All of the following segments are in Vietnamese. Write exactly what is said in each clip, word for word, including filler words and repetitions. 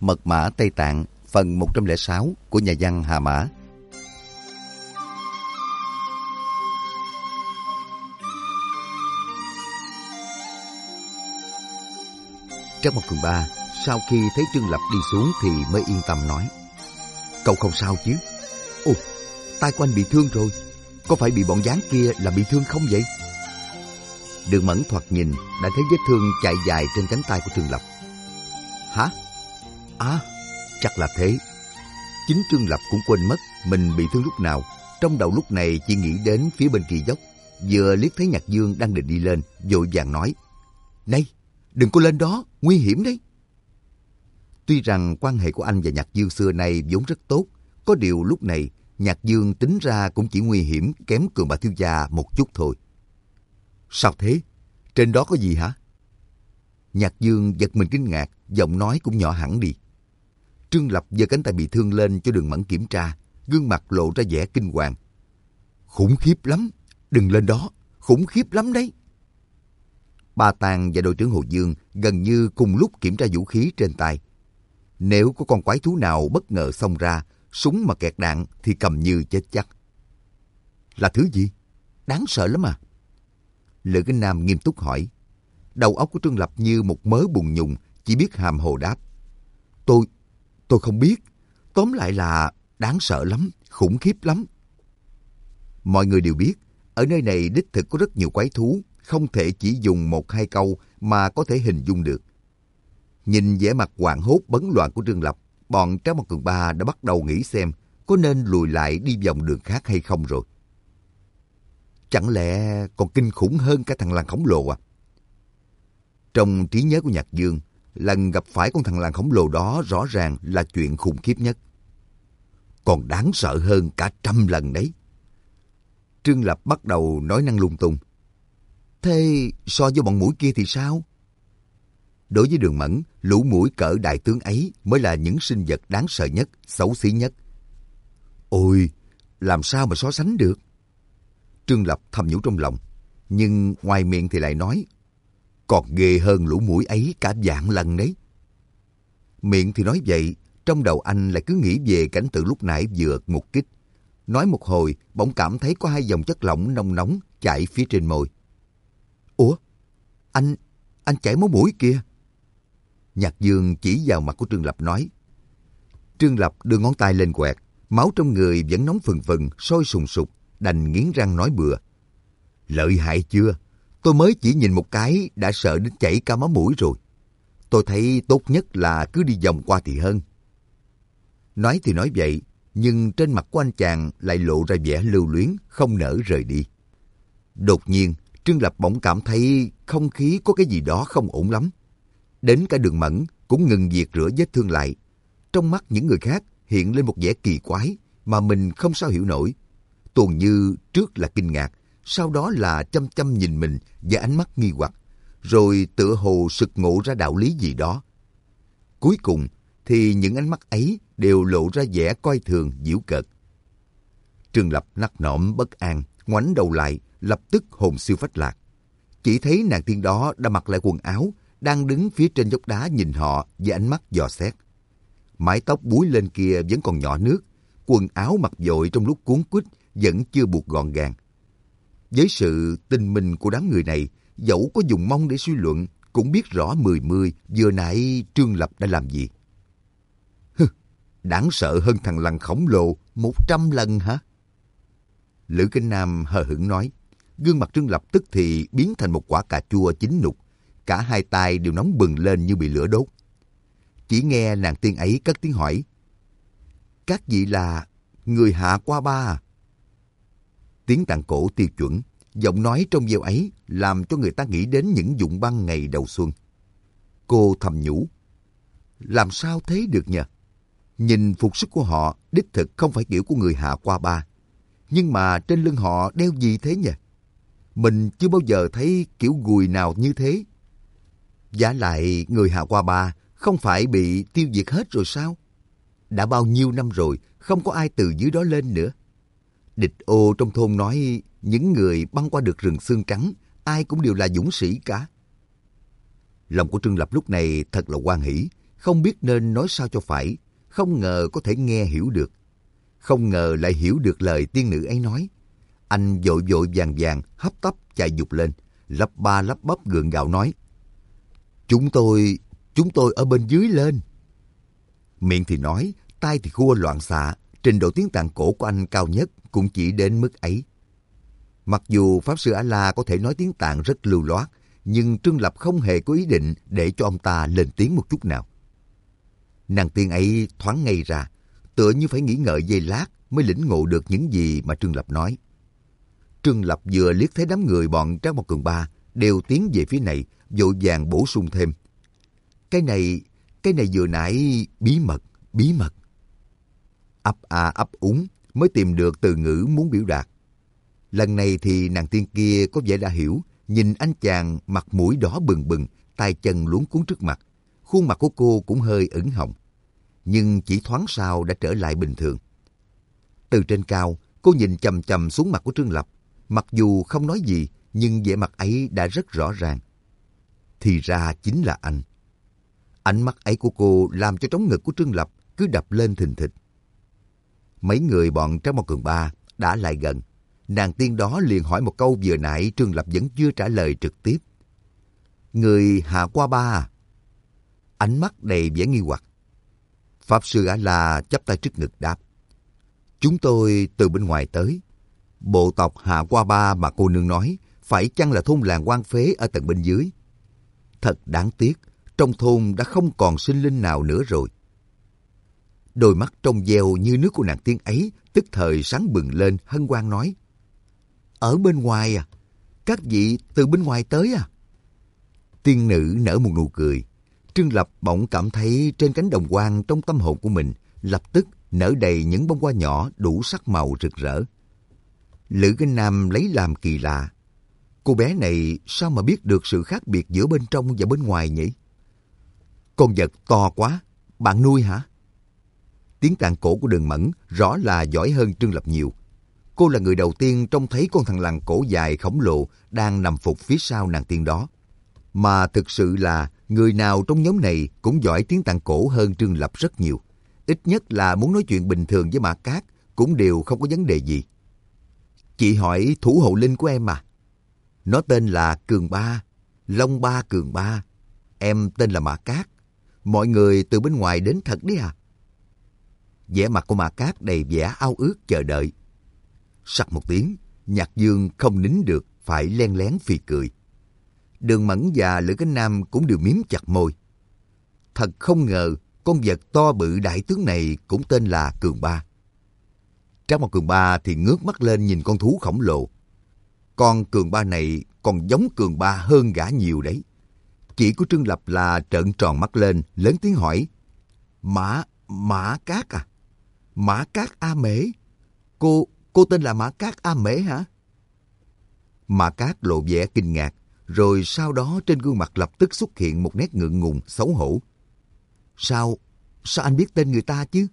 Mật mã Tây Tạng, phần một trăm lẻ sáu của nhà văn Hà Mã. Trác Mộc Cường Ba sau khi thấy Trương Lập đi xuống thì mới yên tâm nói: Cậu không sao chứ? Ồ, tay của anh bị thương rồi. Có phải bị bọn gián kia làm bị thương không vậy? Đường Mẫn thoạt nhìn đã thấy vết thương chạy dài trên cánh tay của Trương Lập. Hả? À, chắc là thế. Chính Trương Lập cũng quên mất mình bị thương lúc nào. Trong đầu lúc này chỉ nghĩ đến phía bên kia dốc. Vừa liếc thấy Nhạc Dương đang định đi lên, vội vàng nói: Này, đừng có lên đó, nguy hiểm đấy. Tuy rằng quan hệ của anh và Nhạc Dương xưa nay vốn rất tốt, có điều lúc này Nhạc Dương tính ra cũng chỉ nguy hiểm kém Cường Bà thiếu gia một chút thôi. Sao thế? Trên đó có gì hả? Nhạc Dương giật mình kinh ngạc, giọng nói cũng nhỏ hẳn đi. Trương Lập giơ cánh tay bị thương lên cho Đường Mẫn kiểm tra, gương mặt lộ ra vẻ kinh hoàng. Khủng khiếp lắm, đừng lên đó, khủng khiếp lắm đấy. Ba Tàng và đội trưởng Hồ Dương gần như cùng lúc kiểm tra vũ khí trên tay. Nếu có con quái thú nào bất ngờ xông ra, súng mà kẹt đạn thì cầm như chết chắc. Là thứ gì? Đáng sợ lắm à? Lữ Kinh Nam nghiêm túc hỏi. Đầu óc của Trương Lập như một mớ bùn nhùng, chỉ biết hàm hồ đáp. Tôi, tôi không biết. Tóm lại là đáng sợ lắm, khủng khiếp lắm. Mọi người đều biết, ở nơi này đích thực có rất nhiều quái thú, không thể chỉ dùng một hai câu mà có thể hình dung được. Nhìn vẻ mặt hoảng hốt bấn loạn của Trương Lập, bọn Trác Mộc Cường Ba đã bắt đầu nghĩ xem có nên lùi lại đi vòng đường khác hay không rồi. Chẳng lẽ còn kinh khủng hơn cả thằng lằn khổng lồ à? Trong trí nhớ của Nhạc Dương, lần gặp phải con thằng lằn khổng lồ đó rõ ràng là chuyện khủng khiếp nhất. Còn đáng sợ hơn cả trăm lần đấy. Trương Lập bắt đầu nói năng lung tung. Thế so với bọn muỗi kia thì sao? Đối với Đường Mẫn, lũ muỗi cỡ đại tướng ấy mới là những sinh vật đáng sợ nhất, xấu xí nhất. Ôi, làm sao mà so sánh được? Trương Lập thầm nhủ trong lòng, nhưng ngoài miệng thì lại nói, còn ghê hơn lũ muỗi ấy cả vạn lần đấy. Miệng thì nói vậy, trong đầu anh lại cứ nghĩ về cảnh tượng lúc nãy vừa một kích. Nói một hồi, bỗng cảm thấy có hai dòng chất lỏng nóng nóng chảy phía trên môi. Ủa? Anh, anh chảy máu mũi kìa. Nhạc Dương chỉ vào mặt của Trương Lập nói. Trương Lập đưa ngón tay lên quẹt, máu trong người vẫn nóng phừng phừng, sôi sùng sục, đành nghiến răng nói bừa. Lợi hại chưa? Tôi mới chỉ nhìn một cái đã sợ đến chảy cả máu mũi rồi. Tôi thấy tốt nhất là cứ đi vòng qua thì hơn. Nói thì nói vậy, nhưng trên mặt của anh chàng lại lộ ra vẻ lưu luyến, không nỡ rời đi. Đột nhiên, Trương Lập bỗng cảm thấy không khí có cái gì đó không ổn lắm. Đến cả Đường Mẫn cũng ngừng việc rửa vết thương lại. Trong mắt những người khác hiện lên một vẻ kỳ quái mà mình không sao hiểu nổi. Tuần như trước là kinh ngạc, sau đó là chăm chăm nhìn mình và ánh mắt nghi hoặc, rồi tựa hồ sực ngộ ra đạo lý gì đó. Cuối cùng thì những ánh mắt ấy đều lộ ra vẻ coi thường, giễu cợt. Trương Lập nắc nõm bất an, ngoảnh đầu lại, lập tức hồn siêu phách lạc. Chỉ thấy nàng tiên đó đã mặc lại quần áo, đang đứng phía trên dốc đá nhìn họ với ánh mắt dò xét. Mái tóc búi lên kia vẫn còn nhỏ nước, quần áo mặc vội trong lúc cuốn quýt vẫn chưa buộc gọn gàng. Với sự tinh minh của đám người này, dẫu có dùng mông để suy luận, cũng biết rõ mười mươi vừa nãy Trương Lập đã làm gì. Hừ, đáng sợ hơn thằng lằn khổng lồ một trăm lần hả? Lữ Kinh Nam hờ hững nói. Gương mặt Trương Lập tức thì biến thành một quả cà chua chín nục, cả hai tay đều nóng bừng lên như bị lửa đốt. Chỉ nghe nàng tiên ấy cất tiếng hỏi. Các vị là người Hạ Qua Ba à? Tiếng Tạng cổ tiêu chuẩn, giọng nói trong veo ấy làm cho người ta nghĩ đến những dụng băng ngày đầu xuân. Cô thầm nhủ. Làm sao thế được nhỉ? Nhìn phục sức của họ đích thực không phải kiểu của người Hạ Qua Ba. Nhưng mà trên lưng họ đeo gì thế nhỉ? Mình chưa bao giờ thấy kiểu gùi nào như thế. Vả lại người Hạ Qua Ba không phải bị tiêu diệt hết rồi sao? Đã bao nhiêu năm rồi, không có ai từ dưới đó lên nữa. Địch ô trong thôn nói những người băng qua được rừng xương trắng, ai cũng đều là dũng sĩ cả. Lòng của Trương Lập lúc này thật là hoan hỉ, không biết nên nói sao cho phải, không ngờ có thể nghe hiểu được. Không ngờ lại hiểu được lời tiên nữ ấy nói. Anh vội vội vàng vàng, hấp tấp chạy dục lên, lắp ba lắp bắp gượng gạo nói: Chúng tôi, chúng tôi ở bên dưới lên. Miệng thì nói, tay thì khua loạn xạ, trình độ tiếng Tạng cổ của anh cao nhất cũng chỉ đến mức ấy. Mặc dù Pháp Sư A-la có thể nói tiếng Tạng rất lưu loát, nhưng Trương Lập không hề có ý định để cho ông ta lên tiếng một chút nào. Nàng tiên ấy thoáng ngây ra, tựa như phải nghĩ ngợi giây lát mới lĩnh ngộ được những gì mà Trương Lập nói. Trương Lập vừa liếc thấy đám người bọn Trác Mộc Cường Ba đều tiến về phía này, vội vàng bổ sung thêm: Cái này, cái này vừa nãy bí mật, bí mật. Ấp a ấp úng mới tìm được từ ngữ muốn biểu đạt. Lần này thì nàng tiên kia có vẻ đã hiểu, nhìn anh chàng mặt mũi đỏ bừng bừng, tay chân luống cuống trước mặt. Khuôn mặt của cô cũng hơi ửng hồng, nhưng chỉ thoáng sau đã trở lại bình thường. Từ trên cao, cô nhìn chằm chằm xuống mặt của Trương Lập. Mặc dù không nói gì, nhưng vẻ mặt ấy đã rất rõ ràng. Thì ra chính là anh. Ánh mắt ấy của cô làm cho trống ngực của Trương Lập cứ đập lên thình thịch. Mấy người bọn Trác Mộc Cường Ba đã lại gần. Nàng tiên đó liền hỏi một câu vừa nãy Trương Lập vẫn chưa trả lời trực tiếp. Người Hạ Qua Ba à? Ánh mắt đầy vẻ nghi hoặc. Pháp Sư A-la chắp tay trước ngực đáp: Chúng tôi từ bên ngoài tới. Bộ tộc Hạ Qua Ba mà cô nương nói phải chăng là thôn làng hoang phế ở tầng bên dưới? Thật đáng tiếc, trong thôn đã không còn sinh linh nào nữa rồi. Đôi mắt trong veo như nước của nàng tiên ấy tức thời sáng bừng lên, hân hoan nói: Ở bên ngoài à? Các vị từ bên ngoài tới à? Tiên nữ nở một nụ cười. Trương Lập bỗng cảm thấy trên cánh đồng hoang trong tâm hồn của mình lập tức nở đầy những bông hoa nhỏ đủ sắc màu rực rỡ. Lữ Kinh Nam lấy làm kỳ lạ. Cô bé này sao mà biết được sự khác biệt giữa bên trong và bên ngoài nhỉ? Con vật to quá, bạn nuôi hả? Tiếng Tạng cổ của Đường Mẫn rõ là giỏi hơn Trương Lập nhiều. Cô là người đầu tiên trông thấy con thằn lằn cổ dài khổng lồ đang nằm phục phía sau nàng tiên đó. Mà thực sự là người nào trong nhóm này cũng giỏi tiếng Tạng cổ hơn Trương Lập rất nhiều. Ít nhất là muốn nói chuyện bình thường với Mã Cát cũng đều không có vấn đề gì. Chị hỏi thủ hộ linh của em à? Nó tên là Cường Ba, Long Ba Cường Ba. Em tên là Mã Cát. Mọi người từ bên ngoài đến thật đấy à? Vẻ mặt của Mã Cát đầy vẻ ao ước chờ đợi. Sặc một tiếng, Nhạc Dương không nín được phải len lén phì cười. Đường Mẫn và Lữ Cánh Nam cũng đều miếm chặt môi. Thật không ngờ con vật to bự đại tướng này cũng tên là Cường Ba. Trác Mộc Cường Ba thì ngước mắt lên nhìn con thú khổng lồ. Con Cường Ba này còn giống Cường Ba hơn gã nhiều đấy. Chị của Trương Lập là trợn tròn mắt lên, lớn tiếng hỏi: Mã, Mã Cát à? Mã Cát A Mễ? Cô, cô tên là Mã Cát A Mễ hả? Mã Cát lộ vẻ kinh ngạc, rồi sau đó trên gương mặt lập tức xuất hiện một nét ngượng ngùng, xấu hổ. Sao, sao anh biết tên người ta chứ?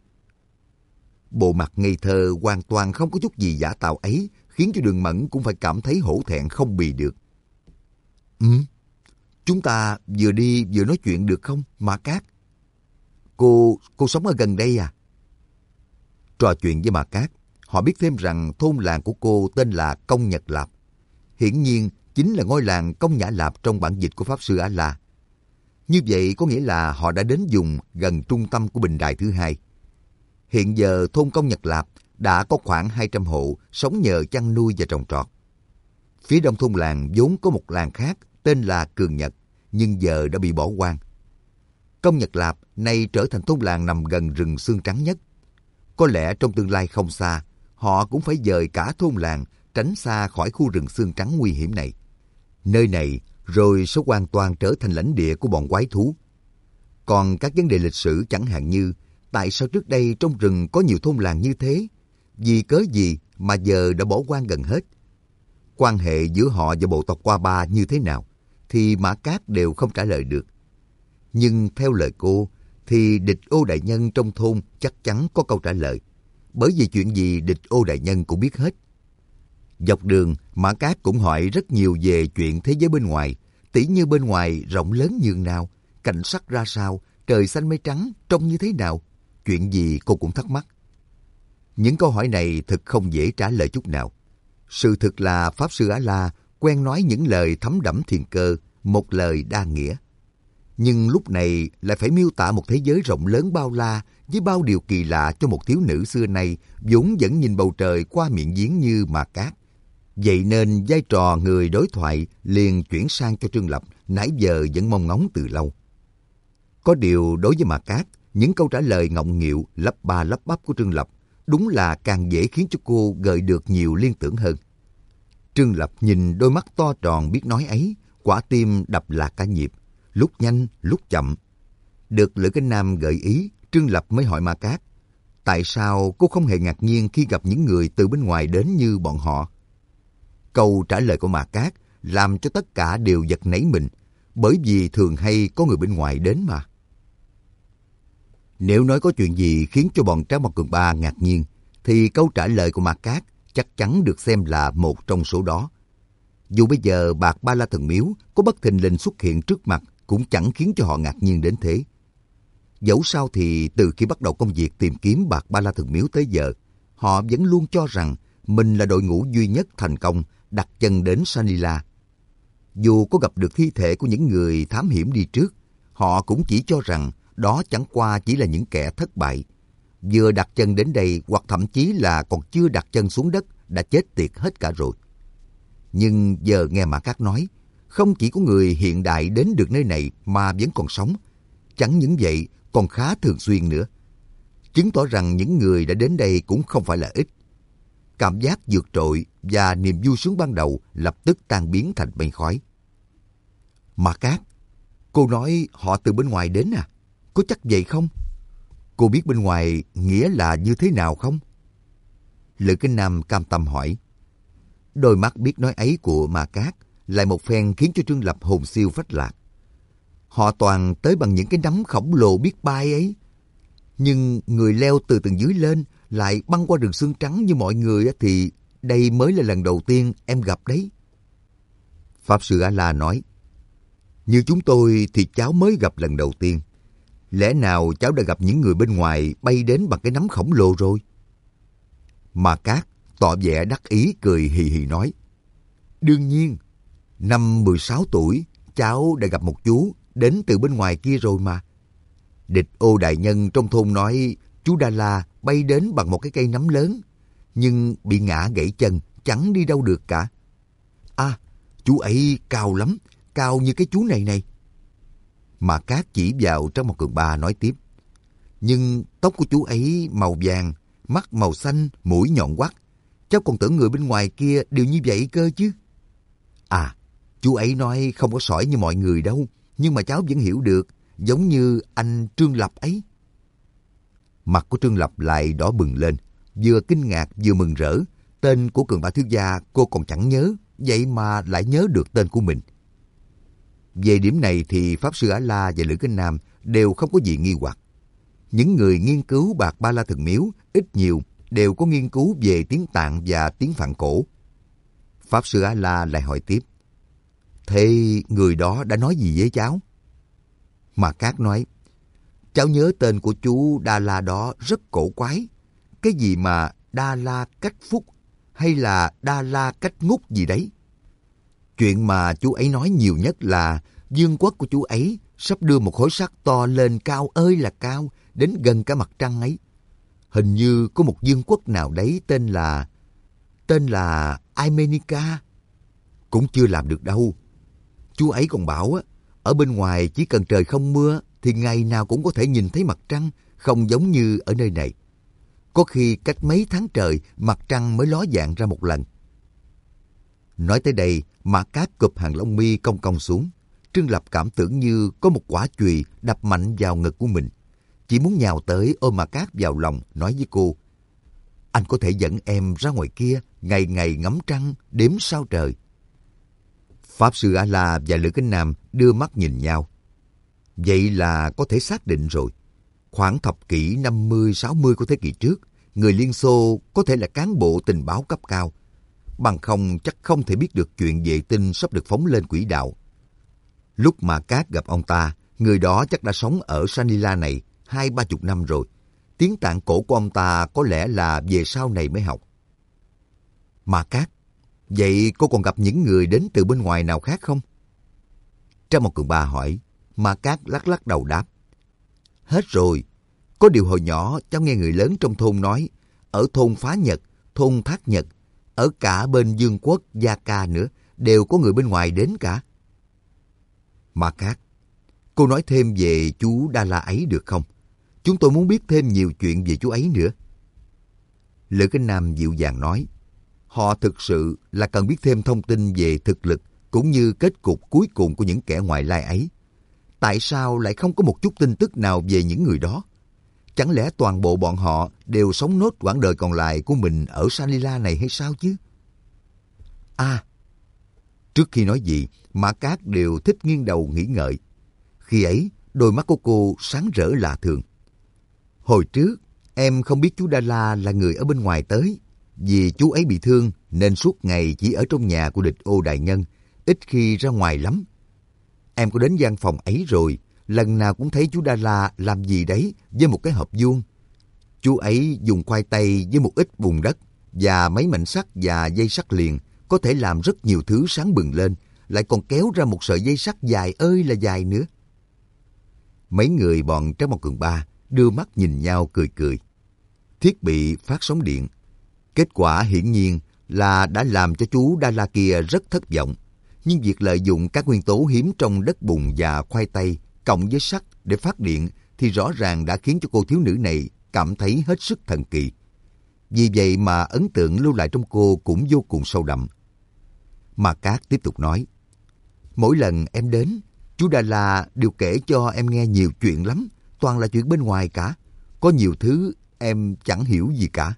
Bộ mặt ngây thơ hoàn toàn không có chút gì giả tạo ấy khiến cho Đường Mẫn cũng phải cảm thấy hổ thẹn không bì được. Ừ, chúng ta vừa đi vừa nói chuyện được không, Mã Cát? Cô, cô sống ở gần đây à? Trò chuyện với Mã Cát, họ biết thêm rằng thôn làng của cô tên là Công Nhật Lạp. Hiển nhiên chính là ngôi làng Công Nhã Lạp trong bản dịch của Pháp Sư A-la. Như vậy có nghĩa là họ đã đến vùng gần trung tâm của Bình Đài thứ hai. Hiện giờ thôn Công Nhật Lạp đã có khoảng hai trăm hộ sống nhờ chăn nuôi và trồng trọt. Phía đông thôn làng vốn có một làng khác tên là Cường Nhật, nhưng giờ đã bị bỏ hoang. Công Nhật Lạp nay trở thành thôn làng nằm gần rừng xương trắng nhất. Có lẽ trong tương lai không xa, họ cũng phải dời cả thôn làng tránh xa khỏi khu rừng xương trắng nguy hiểm này. Nơi này rồi sẽ hoàn toàn trở thành lãnh địa của bọn quái thú. Còn các vấn đề lịch sử chẳng hạn như tại sao trước đây trong rừng có nhiều thôn làng như thế? Vì cớ gì mà giờ đã bỏ hoang gần hết? Quan hệ giữa họ và bộ tộc Qua Ba như thế nào? Thì Mã Cát đều không trả lời được. Nhưng theo lời cô, thì Địch Ô đại nhân trong thôn chắc chắn có câu trả lời. Bởi vì chuyện gì Địch Ô đại nhân cũng biết hết. Dọc đường, Mã Cát cũng hỏi rất nhiều về chuyện thế giới bên ngoài, tỉ như bên ngoài rộng lớn nhường nào, cảnh sắc ra sao, trời xanh mây trắng trông như thế nào? Chuyện gì cô cũng thắc mắc. Những câu hỏi này thật không dễ trả lời chút nào. Sự thực là Pháp Sư A-la quen nói những lời thấm đẫm thiền cơ, một lời đa nghĩa. Nhưng lúc này lại phải miêu tả một thế giới rộng lớn bao la với bao điều kỳ lạ cho một thiếu nữ xưa nay vốn vẫn nhìn bầu trời qua miệng giếng như mà cát. Vậy nên vai trò người đối thoại liền chuyển sang cho Trương Lập, nãy giờ vẫn mong ngóng từ lâu. Có điều đối với Mạc Cát, những câu trả lời ngọng nghịu, lắp ba lắp bắp của Trương Lập đúng là càng dễ khiến cho cô gợi được nhiều liên tưởng hơn. Trương Lập nhìn đôi mắt to tròn biết nói ấy, quả tim đập lạc cả nhịp, lúc nhanh lúc chậm. Được Lữ Kinh Nam gợi ý, Trương Lập mới hỏi Mạc Cát, tại sao cô không hề ngạc nhiên khi gặp những người từ bên ngoài đến như bọn họ? Câu trả lời của Mạc Cát làm cho tất cả đều giật nảy mình, bởi vì thường hay có người bên ngoài đến mà. Nếu nói có chuyện gì khiến cho bọn Trác Mộc Cường Ba ngạc nhiên, thì câu trả lời của Mạc Cát chắc chắn được xem là một trong số đó. Dù bây giờ bạc Ba La Thần Miếu có bất thình lình xuất hiện trước mặt cũng chẳng khiến cho họ ngạc nhiên đến thế. Dẫu sao thì từ khi bắt đầu công việc tìm kiếm bạc Ba La Thần Miếu tới giờ, họ vẫn luôn cho rằng mình là đội ngũ duy nhất thành công đặt chân đến Sanila. Dù có gặp được thi thể của những người thám hiểm đi trước, họ cũng chỉ cho rằng đó chẳng qua chỉ là những kẻ thất bại. Vừa đặt chân đến đây hoặc thậm chí là còn chưa đặt chân xuống đất đã chết tiệt hết cả rồi. Nhưng giờ nghe Mạc Cát nói, không chỉ có người hiện đại đến được nơi này mà vẫn còn sống. Chẳng những vậy còn khá thường xuyên nữa. Chứng tỏ rằng những người đã đến đây cũng không phải là ít. Cảm giác vượt trội và niềm vui sướng ban đầu lập tức tan biến thành mây khói. Mạc Cát, cô nói họ từ bên ngoài đến à? Có chắc vậy không? Cô biết bên ngoài nghĩa là như thế nào không? Lữ Kinh Nam cam tâm hỏi. Đôi mắt biết nói ấy của Mạc Cát lại một phen khiến cho Trương Lập hồn siêu phách lạc. Họ toàn tới bằng những cái nắm khổng lồ biết bay ấy. Nhưng người leo từ tầng dưới lên lại băng qua đường xương trắng như mọi người thì đây mới là lần đầu tiên em gặp đấy. Pháp Sư A-la nói, như chúng tôi thì cháu mới gặp lần đầu tiên. Lẽ nào cháu đã gặp những người bên ngoài bay đến bằng cái nắm khổng lồ rồi? Mạc Cát tỏ vẻ đắc ý cười hì hì nói, đương nhiên, năm mười sáu tuổi cháu đã gặp một chú đến từ bên ngoài kia rồi mà. Địch Ô đại nhân trong thôn nói chú Đa La bay đến bằng một cái cây nắm lớn, nhưng bị ngã gãy chân, chẳng đi đâu được cả. À, chú ấy cao lắm, cao như cái chú này này. Mà Cát chỉ vào Trác Mộc Cường Ba nói tiếp, nhưng tóc của chú ấy màu vàng, mắt màu xanh, mũi nhọn quắt. Cháu còn tưởng người bên ngoài kia đều như vậy cơ chứ. À, chú ấy nói không có sỏi như mọi người đâu, nhưng mà cháu vẫn hiểu được, giống như anh Trương Lập ấy. Mặt của Trương Lập lại đỏ bừng lên, vừa kinh ngạc vừa mừng rỡ. Tên của Cường Ba thiếu gia cô còn chẳng nhớ, vậy mà lại nhớ được tên của mình. Về điểm này thì Pháp Sư A-la và Lữ Kinh Nam đều không có gì nghi hoặc. Những người nghiên cứu bạc Ba La Thần Miếu ít nhiều đều có nghiên cứu về tiếng Tạng và tiếng Phạn cổ. Pháp Sư A-la lại hỏi tiếp, thế người đó đã nói gì với cháu? Mạc Cát nói, cháu nhớ tên của chú Đa La đó rất cổ quái. Cái gì mà Đa La Cách Phúc hay là Đa La Cách Ngúc gì đấy. Chuyện mà chú ấy nói nhiều nhất là vương quốc của chú ấy sắp đưa một khối sắt to lên cao ơi là cao, đến gần cả mặt trăng ấy. Hình như có một vương quốc nào đấy tên là... tên là Imenica. Cũng chưa làm được đâu. Chú ấy còn bảo á, ở bên ngoài chỉ cần trời không mưa thì ngày nào cũng có thể nhìn thấy mặt trăng, không giống như ở nơi này. Có khi cách mấy tháng trời mặt trăng mới ló dạng ra một lần. Nói tới đây, Mạc Cát cụp hàng lông mi cong cong xuống. Trương Lập cảm tưởng như có một quả chùy đập mạnh vào ngực của mình. Chỉ muốn nhào tới ôm Mạc Cát vào lòng, nói với cô, anh có thể dẫn em ra ngoài kia, ngày ngày ngắm trăng, đếm sao trời. Pháp Sư A-la và Lữ Kinh Nam đưa mắt nhìn nhau. Vậy là có thể xác định rồi. Khoảng thập kỷ năm mươi sáu mươi của thế kỷ trước, người Liên Xô có thể là cán bộ tình báo cấp cao. Bằng không chắc không thể biết được chuyện vệ tinh sắp được phóng lên quỹ đạo. Lúc mà Cát gặp ông ta, Người đó chắc đã sống ở Sanila này hai ba chục năm rồi. Tiếng tạng cổ của ông ta có lẽ là về sau này mới học. Ma Cát, vậy cô còn gặp những người đến từ bên ngoài nào khác không? Trang một Cường Ba hỏi. Ma Cát lắc lắc đầu đáp. Hết rồi. Có điều hồi nhỏ cháu nghe người lớn trong thôn nói, ở thôn Phá Nhật, thôn Thác Nhật, ở cả bên Dương Quốc, Gia Ca nữa, đều có người bên ngoài đến cả. Ma Cát, cô nói thêm về chú Đa La ấy được không? Chúng tôi muốn biết thêm nhiều chuyện về chú ấy nữa. Lữ Kinh Nam dịu dàng nói. Họ thực sự là cần biết thêm thông tin về thực lực cũng như kết cục cuối cùng của những kẻ ngoại lai ấy. Tại sao lại không có một chút tin tức nào về những người đó? Chẳng lẽ toàn bộ bọn họ đều sống nốt quãng đời còn lại của mình ở Sanila này hay sao chứ? À, trước khi nói gì, Ma Cát đều thích nghiêng đầu nghĩ ngợi. Khi ấy, đôi mắt của cô sáng rỡ lạ thường. Hồi trước, em không biết chú Đa La là người ở bên ngoài tới. Vì chú ấy bị thương nên suốt ngày chỉ ở trong nhà của Địch Ô đại nhân, ít khi ra ngoài lắm. Em có đến gian phòng ấy rồi, lần nào cũng thấy chú Đa La làm gì đấy với một cái hộp vuông. Chú ấy dùng khoai tây với một ít bùn đất và mấy mảnh sắt và dây sắt liền, có thể làm rất nhiều thứ sáng bừng lên, lại còn kéo ra một sợi dây sắt dài ơi là dài nữa. Mấy người bọn Trác Mộc Cường Ba đưa mắt nhìn nhau cười cười. Thiết bị phát sóng điện. Kết quả hiển nhiên là đã làm cho chú Đa La kia rất thất vọng. Nhưng việc lợi dụng các nguyên tố hiếm trong đất bùn và khoai tây cộng với sắt để phát điện thì rõ ràng đã khiến cho cô thiếu nữ này cảm thấy hết sức thần kỳ. Vì vậy mà ấn tượng lưu lại trong cô cũng vô cùng sâu đậm. Ma Cát tiếp tục nói. Mỗi lần em đến, chú Đa La đều kể cho em nghe nhiều chuyện lắm, toàn là chuyện bên ngoài cả. Có nhiều thứ em chẳng hiểu gì cả.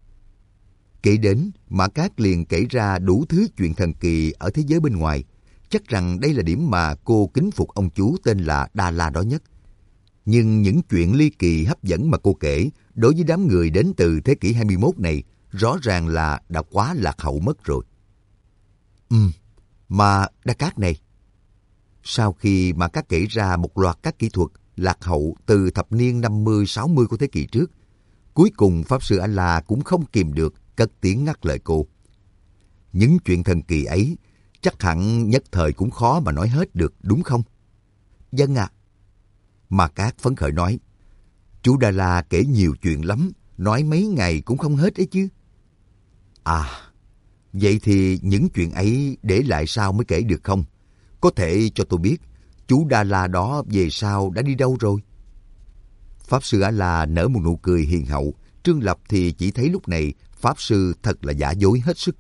Kể đến, Ma Cát liền kể ra đủ thứ chuyện thần kỳ ở thế giới bên ngoài. Chắc rằng đây là điểm mà cô kính phục ông chú tên là Đa La đó nhất. Nhưng những chuyện ly kỳ hấp dẫn mà cô kể đối với đám người đến từ thế kỷ hai mươi mốt này rõ ràng là đã quá lạc hậu mất rồi. Ừm, mà Đa Cát này. Sau khi Ma Cát kể ra một loạt các kỹ thuật lạc hậu từ thập niên năm mươi sáu mươi của thế kỷ trước, cuối cùng Pháp Sư A-La cũng không kìm được cất tiếng ngắt lời cô. Những chuyện thần kỳ ấy chắc hẳn nhất thời cũng khó mà nói hết được, đúng không? Vâng ạ. À. Ma Cát phấn khởi nói. Chú Đa La kể nhiều chuyện lắm, nói mấy ngày cũng không hết ấy chứ. À, vậy thì những chuyện ấy để lại sau mới kể được không? Có thể cho tôi biết chú Đa La đó về sau đã đi đâu rồi? Pháp Sư A-La nở một nụ cười hiền hậu. Trương Lập thì chỉ thấy lúc này Pháp Sư thật là giả dối hết sức.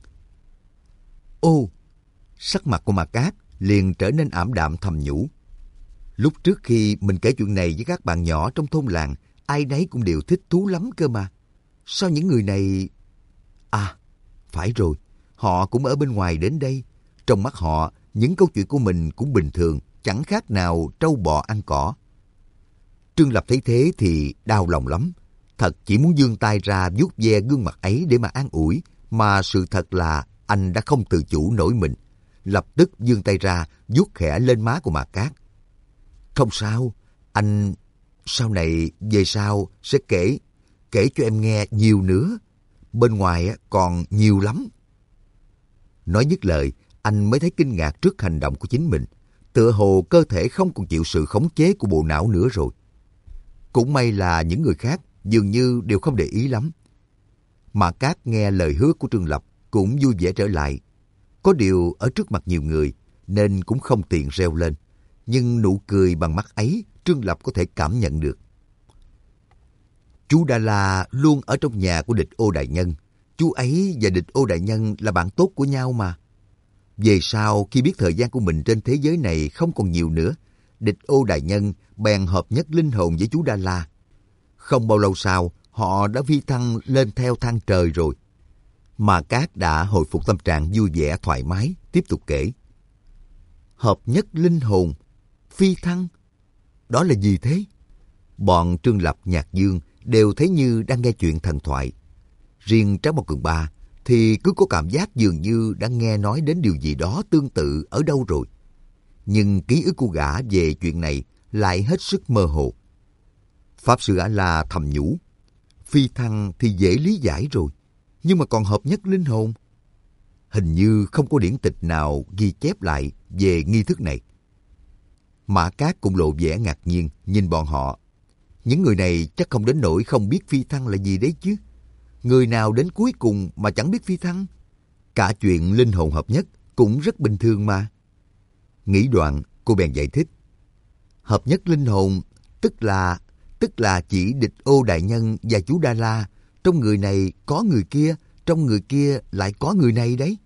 Ô, sắc mặt của Ma Cát liền trở nên ảm đạm thầm nhủ. Lúc trước khi mình kể chuyện này với các bạn nhỏ trong thôn làng, ai nấy cũng đều thích thú lắm cơ mà. Sao những người này... À, phải rồi, họ cũng ở bên ngoài đến đây. Trong mắt họ, những câu chuyện của mình cũng bình thường, chẳng khác nào trâu bò ăn cỏ. Trương Lập thấy thế thì đau lòng lắm. Thật chỉ muốn giương tay ra vuốt ve gương mặt ấy để mà an ủi, mà sự thật là anh đã không tự chủ nổi mình. Lập tức giương tay ra vuốt khẽ lên má của Ma Cát. Không sao, anh sau này về sau sẽ kể, kể cho em nghe nhiều nữa. Bên ngoài còn nhiều lắm. Nói dứt lời, anh mới thấy kinh ngạc trước hành động của chính mình. Tựa hồ cơ thể không còn chịu sự khống chế của bộ não nữa rồi. Cũng may là những người khác dường như đều không để ý lắm. Ma Cát nghe lời hứa của Trương Lập cũng vui vẻ trở lại. Có điều ở trước mặt nhiều người nên cũng không tiện reo lên. Nhưng nụ cười bằng mắt ấy Trương Lập có thể cảm nhận được. Chú Đa La luôn ở trong nhà của Địch Ô đại nhân. Chú ấy và Địch Ô đại nhân là bạn tốt của nhau mà. Về sau khi biết thời gian của mình trên thế giới này không còn nhiều nữa, Địch Ô đại nhân bèn hợp nhất linh hồn với chú Đa La. Không bao lâu sau, họ đã phi thăng lên theo thang trời rồi. Ma Cát đã hồi phục tâm trạng vui vẻ thoải mái, tiếp tục kể. Hợp nhất linh hồn, phi thăng, đó là gì thế? Bọn Trương Lập, Nhạc Dương đều thấy như đang nghe chuyện thần thoại. Riêng Trác Mộc Cường Ba thì cứ có cảm giác dường như đã nghe nói đến điều gì đó tương tự ở đâu rồi. Nhưng ký ức của gã về chuyện này lại hết sức mơ hồ. Pháp Sư A-la thầm nhủ, phi thăng thì dễ lý giải rồi, nhưng mà còn hợp nhất linh hồn. Hình như không có điển tịch nào ghi chép lại về nghi thức này. Mã Cát cũng lộ vẻ ngạc nhiên nhìn bọn họ. Những người này chắc không đến nỗi không biết phi thăng là gì đấy chứ. Người nào đến cuối cùng mà chẳng biết phi thăng? Cả chuyện linh hồn hợp nhất cũng rất bình thường mà. Nghĩ đoạn, cô bèn giải thích. Hợp nhất linh hồn tức là tức là chỉ Địch Ô đại nhân và chú Đa La. Trong người này có người kia, trong người kia lại có người này đấy.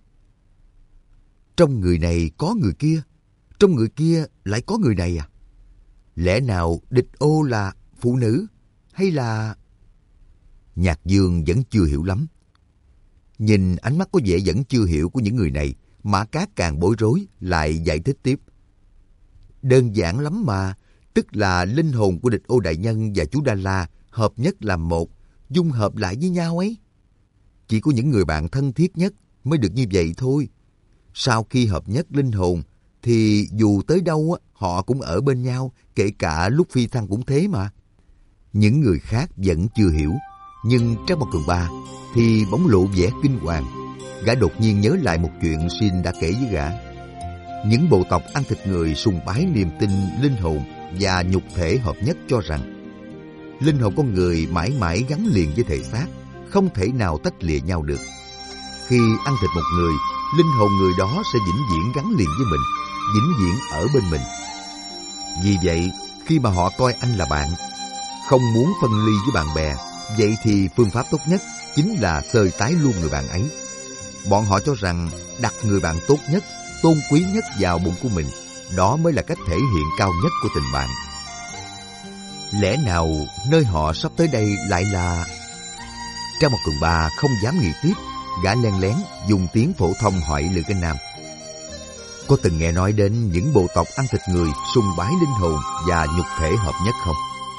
Trong người này có người kia, trong người kia lại có người này à? Lẽ nào Địch Ô là phụ nữ hay là... Nhạc Dương vẫn chưa hiểu lắm. Nhìn ánh mắt có vẻ vẫn chưa hiểu của những người này, Mã Cát càng bối rối, lại giải thích tiếp. Đơn giản lắm mà, tức là linh hồn của Địch Ô đại nhân và chú Đa La hợp nhất làm một, dung hợp lại với nhau ấy. Chỉ có những người bạn thân thiết nhất mới được như vậy thôi. Sau khi hợp nhất linh hồn, thì dù tới đâu họ cũng ở bên nhau, kể cả lúc phi thăng cũng thế mà. Những người khác vẫn chưa hiểu, nhưng Trác Mộc Cường Ba thì bỗng lộ vẻ kinh hoàng. Gã đột nhiên nhớ lại một chuyện Xin đã kể với gã. Những bộ tộc ăn thịt người sùng bái niềm tin linh hồn và nhục thể hợp nhất, cho rằng linh hồn con người mãi mãi gắn liền với thể xác, không thể nào tách lìa nhau được. Khi ăn thịt một người, linh hồn người đó sẽ vĩnh viễn gắn liền với mình, vĩnh viễn ở bên mình. Vì vậy, khi mà họ coi anh là bạn, không muốn phân ly với bạn bè, vậy thì phương pháp tốt nhất chính là xơi tái luôn người bạn ấy. Bọn họ cho rằng đặt người bạn tốt nhất, tôn quý nhất vào bụng của mình, đó mới là cách thể hiện cao nhất của tình bạn. Lẽ nào nơi họ sắp tới đây lại là... Trác Mộc Cường Ba không dám nghĩ tiếp, gã len lén dùng tiếng phổ thông hỏi Lữ Kinh Nam. Có từng nghe nói đến những bộ tộc ăn thịt người sùng bái linh hồn và nhục thể hợp nhất không?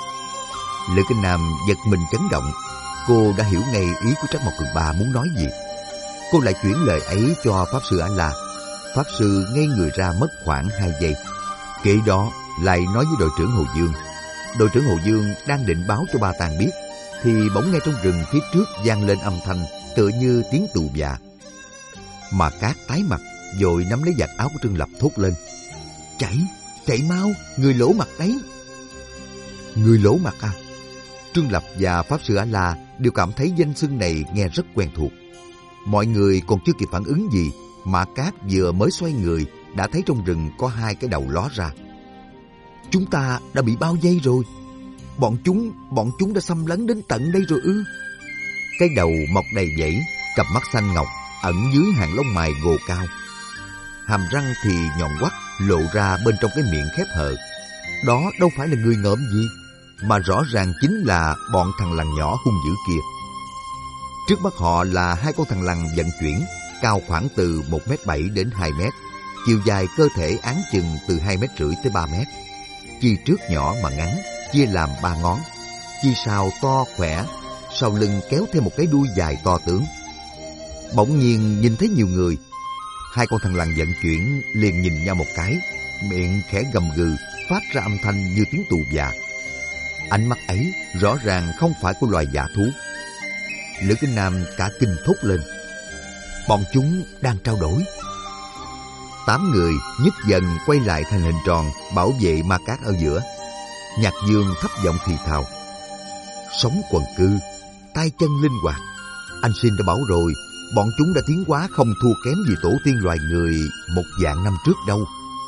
Lữ Kinh Nam giật mình chấn động. Cô đã hiểu ngay ý của Trác Mộc Cường Ba muốn nói gì. Cô lại chuyển lời ấy cho Pháp Sư A-la. Pháp Sư ngây người ra mất khoảng hai giây. Kế đó lại nói với đội trưởng Hồ Dương. Đội trưởng Hồ Dương đang định báo cho Ba Tàng biết, thì bỗng nghe trong rừng phía trước vang lên âm thanh tựa như tiếng tù dạ. Mà Cát tái mặt, vội nắm lấy vạt áo của Trương Lập thốt lên. Chạy, chạy mau, người lỗ mặt đấy. Người lỗ mặt à? Trương Lập và Pháp Sư A-la đều cảm thấy danh xưng này nghe rất quen thuộc. Mọi người còn chưa kịp phản ứng gì, Mã Cát vừa mới xoay người đã thấy trong rừng có hai cái đầu ló ra. Chúng ta đã bị bao vây rồi. Bọn chúng, bọn chúng đã xâm lấn đến tận đây rồi ư? Cái đầu mọc đầy vảy, cặp mắt xanh ngọc ẩn dưới hàng lông mày gồ cao. Hàm răng thì nhọn quắt lộ ra bên trong cái miệng khép hờ. Đó đâu phải là người ngợm gì, mà rõ ràng chính là bọn thằng lằn nhỏ hung dữ kia. Trước mắt họ là hai con thằng lằn vận chuyển, cao khoảng từ một mét bảy đến hai mét, chiều dài cơ thể áng chừng từ hai mét rưỡi tới ba mét. Chi trước nhỏ mà ngắn, chia làm ba ngón, chi sau to khỏe, sau lưng kéo thêm một cái đuôi dài to tướng. Bỗng nhiên nhìn thấy nhiều người, hai con thằng lằn vận chuyển liền nhìn nhau một cái, miệng khẽ gầm gừ, phát ra âm thanh như tiếng tù dạ. Ánh mắt ấy rõ ràng không phải của loài dã thú. Lữ Kinh Nam cả kinh thốt lên. Bọn chúng đang trao đổi. Tám người nhích dần quay lại thành hình tròn, bảo vệ Ma Cát ở giữa. Nhạc Dương thấp giọng thì thào. Sống quần cư, tay chân linh hoạt. Anh Xin đã bảo rồi, bọn chúng đã tiến hóa không thua kém gì tổ tiên loài người một vạn năm trước đâu.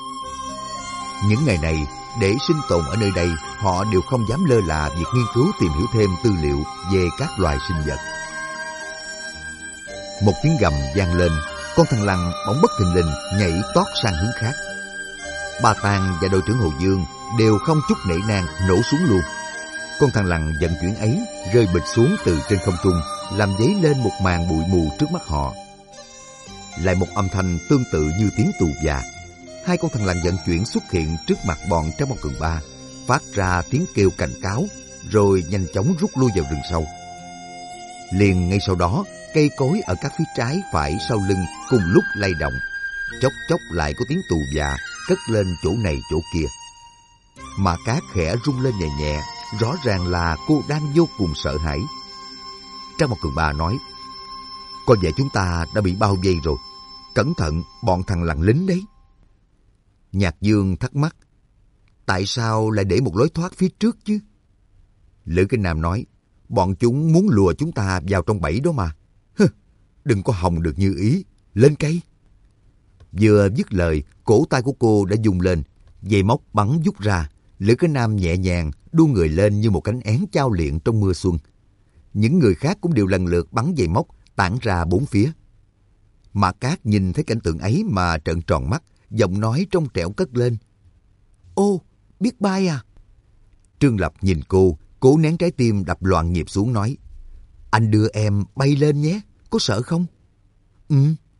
Những ngày này, để sinh tồn ở nơi đây, họ đều không dám lơ là việc nghiên cứu tìm hiểu thêm tư liệu về các loài sinh vật. Một tiếng gầm vang lên, con thằng lằn bỗng bất thình lình nhảy tót sang hướng khác. Ba Tàng và đội trưởng Hồ Dương đều không chút nể nang nổ súng luôn. Con thằng lằn vận chuyển ấy rơi bịch xuống từ trên không trung, làm dấy lên một màn bụi mù trước mắt họ. Lại một âm thanh tương tự như tiếng tù dạ. Hai con thằng lằn vận chuyển xuất hiện trước mặt bọn Trác Mộc Cường Ba, phát ra tiếng kêu cảnh cáo, rồi nhanh chóng rút lui vào rừng sâu. Liền ngay sau đó, cây cối ở các phía trái phải sau lưng cùng lúc lay động, chốc chốc lại có tiếng tù dạ cất lên chỗ này chỗ kia. Mà Cát khẽ rung lên nhẹ nhẹ, rõ ràng là cô đang vô cùng sợ hãi. Trang một Cường Ba nói, có vẻ chúng ta đã bị bao vây rồi. Cẩn thận, bọn thằng lằn lính đấy. Nhạc Dương thắc mắc, tại sao lại để một lối thoát phía trước chứ? Lữ Kinh Nam nói, bọn chúng muốn lùa chúng ta vào trong bẫy đó mà. Hừ, đừng có hòng được như ý, lên cây. Vừa dứt lời, cổ tay của cô đã rung lên, dây móc bắn vút ra. Lữ Kinh Nam nhẹ nhàng đu người lên như một cánh én chao liệng trong mưa xuân. Những người khác cũng đều lần lượt bắn dây móc tản ra bốn phía. Mã Cát nhìn thấy cảnh tượng ấy mà trợn tròn mắt, giọng nói trong trẻo cất lên, ô, biết bay à? Trương Lập nhìn cô, cố nén trái tim đập loạn nhịp xuống nói, anh đưa em bay lên nhé, có sợ không? Ừ.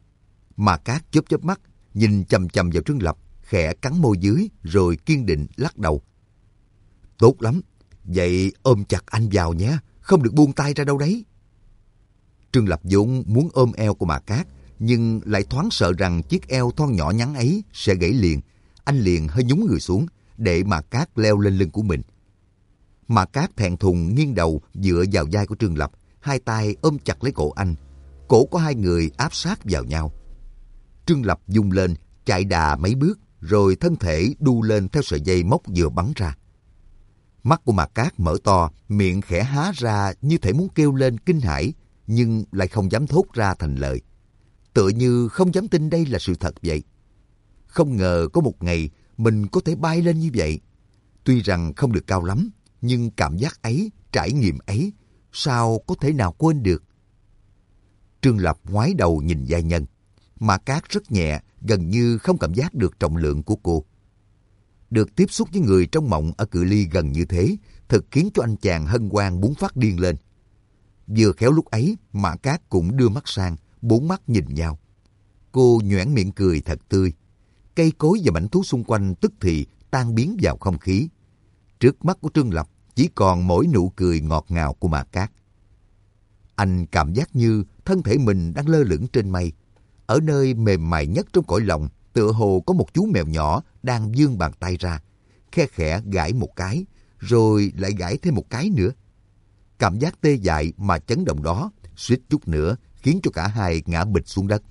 Mã Cát chớp chớp mắt, nhìn chằm chằm vào Trương Lập, khẽ cắn môi dưới rồi kiên định lắc đầu. Tốt lắm, vậy ôm chặt anh vào nhé, không được buông tay ra đâu đấy. Trương Lập vốn muốn ôm eo của Mã Cát, nhưng lại thoáng sợ rằng chiếc eo thon nhỏ nhắn ấy sẽ gãy liền. Anh liền hơi nhún người xuống, để Mã Cát leo lên lưng của mình. Mã Cát thẹn thùng nghiêng đầu dựa vào vai của Trương Lập, hai tay ôm chặt lấy cổ anh. Cổ của hai người áp sát vào nhau. Trương Lập dung lên, chạy đà mấy bước, rồi thân thể đu lên theo sợi dây móc vừa bắn ra. Mắt của Mã Cát mở to, miệng khẽ há ra như thể muốn kêu lên kinh hãi, nhưng lại không dám thốt ra thành lời. Tựa như không dám tin đây là sự thật vậy. Không ngờ có một ngày mình có thể bay lên như vậy. Tuy rằng không được cao lắm, nhưng cảm giác ấy, trải nghiệm ấy, sao có thể nào quên được. Trương Lập ngoái đầu nhìn giai nhân. Mã Cát rất nhẹ, gần như không cảm giác được trọng lượng của cô. Được tiếp xúc với người trong mộng ở cự ly gần như thế, thật khiến cho anh chàng hân hoan muốn phát điên lên. Vừa khéo lúc ấy, Mã Cát cũng đưa mắt sang, bốn mắt nhìn nhau. Cô nhoẻn miệng cười thật tươi. Cây cối và mảnh thú xung quanh tức thì tan biến vào không khí. Trước mắt của Trương Lập chỉ còn mỗi nụ cười ngọt ngào của Mã Cát. Anh cảm giác như thân thể mình đang lơ lửng trên mây. Ở nơi mềm mại nhất trong cõi lòng, tựa hồ có một chú mèo nhỏ đang vươn bàn tay ra, khe khẽ gãi một cái, rồi lại gãi thêm một cái nữa. Cảm giác tê dại mà chấn động đó, suýt chút nữa khiến cho cả hai ngã bịch xuống đất.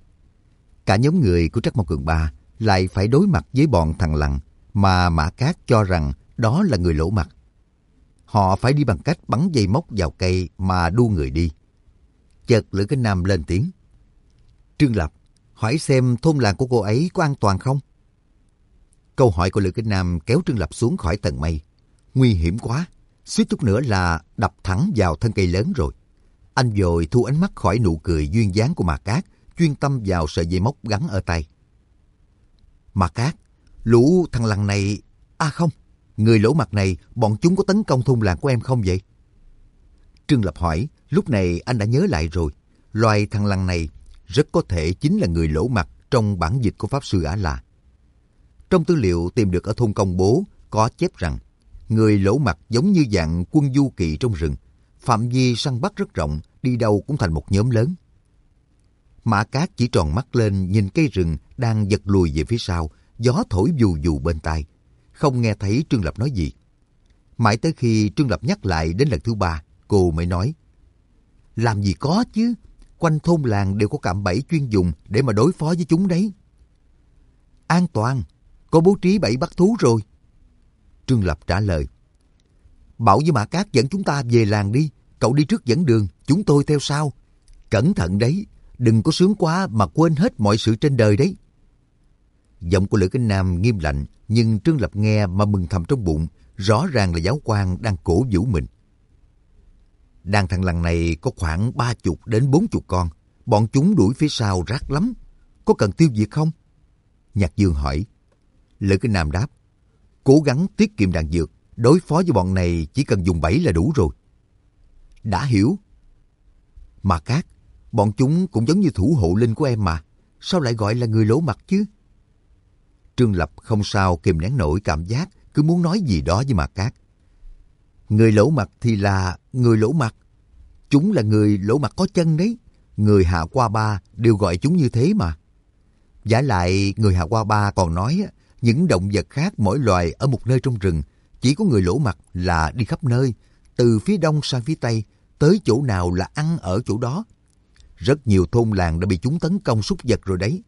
Cả nhóm người của Trắc Mộc Cường Ba lại phải đối mặt với bọn thằng lằn mà Mã Cát cho rằng đó là người lỗ mặt. Họ phải đi bằng cách bắn dây móc vào cây mà đu người đi. Chợt Lữ Kinh Nam lên tiếng. Trương Lập, hỏi xem thôn làng của cô ấy có an toàn không? Câu hỏi của Lữ Kinh Nam kéo Trương Lập xuống khỏi tầng mây. Nguy hiểm quá, suýt chút nữa là đập thẳng vào thân cây lớn rồi. Anh vội thu ánh mắt khỏi nụ cười duyên dáng của Mã Cát, chuyên tâm vào sợi dây móc gắn ở tay. Mã Cát, lũ thằng lằn này... À không, người lỗ mặt này, bọn chúng có tấn công thôn làng của em không vậy? Trương Lập hỏi, lúc này anh đã nhớ lại rồi. Loài thằng lằn này rất có thể chính là người lỗ mặt trong bản dịch của Pháp Sư Ả La. Trong tư liệu tìm được ở thôn Công Bố có chép rằng người lỗ mặt giống như dạng quân du kỵ trong rừng, phạm vi săn bắt rất rộng, đi đâu cũng thành một nhóm lớn. Mã Cát chỉ tròn mắt lên nhìn cây rừng đang giật lùi về phía sau, gió thổi vù vù bên tai, không nghe thấy Trương Lập nói gì. Mãi tới khi Trương Lập nhắc lại đến lần thứ ba, cô mới nói: làm gì có chứ, quanh thôn làng đều có cạm bẫy chuyên dùng để mà đối phó với chúng đấy. An toàn, có bố trí bẫy bắt thú rồi. Trương Lập trả lời. Bảo với Mã Cát dẫn chúng ta về làng đi, cậu đi trước dẫn đường, chúng tôi theo sau. Cẩn thận đấy, đừng có sướng quá mà quên hết mọi sự trên đời đấy. Giọng của Lữ Kinh Nam nghiêm lạnh, nhưng Trương Lập nghe mà mừng thầm trong bụng, rõ ràng là giáo quan đang cổ vũ mình. Đàn thằng lằn này có khoảng ba chục đến bốn chục con, bọn chúng đuổi phía sau rát lắm, có cần tiêu diệt không? Nhạc Dương hỏi. Lữ Kinh Nam đáp, cố gắng tiết kiệm đạn dược, đối phó với bọn này chỉ cần dùng bẫy là đủ rồi. Đã hiểu. Mà Cát, bọn chúng cũng giống như thủ hộ linh của em mà, sao lại gọi là người lỗ mặt chứ? Trương Lập không sao kìm nén nổi cảm giác cứ muốn nói gì đó với Mạc Cát. Người lỗ mặt thì là người lỗ mặt. Chúng là người lỗ mặt có chân đấy. Người Hạ Qua Ba đều gọi chúng như thế mà. Giả lại người Hạ Qua Ba còn nói Những động vật khác mỗi loài ở một nơi trong rừng, chỉ có người lỗ mặt là đi khắp nơi, từ phía đông sang phía tây, tới chỗ nào là ăn ở chỗ đó. Rất nhiều thôn làng đã bị chúng tấn công súc vật rồi đấy.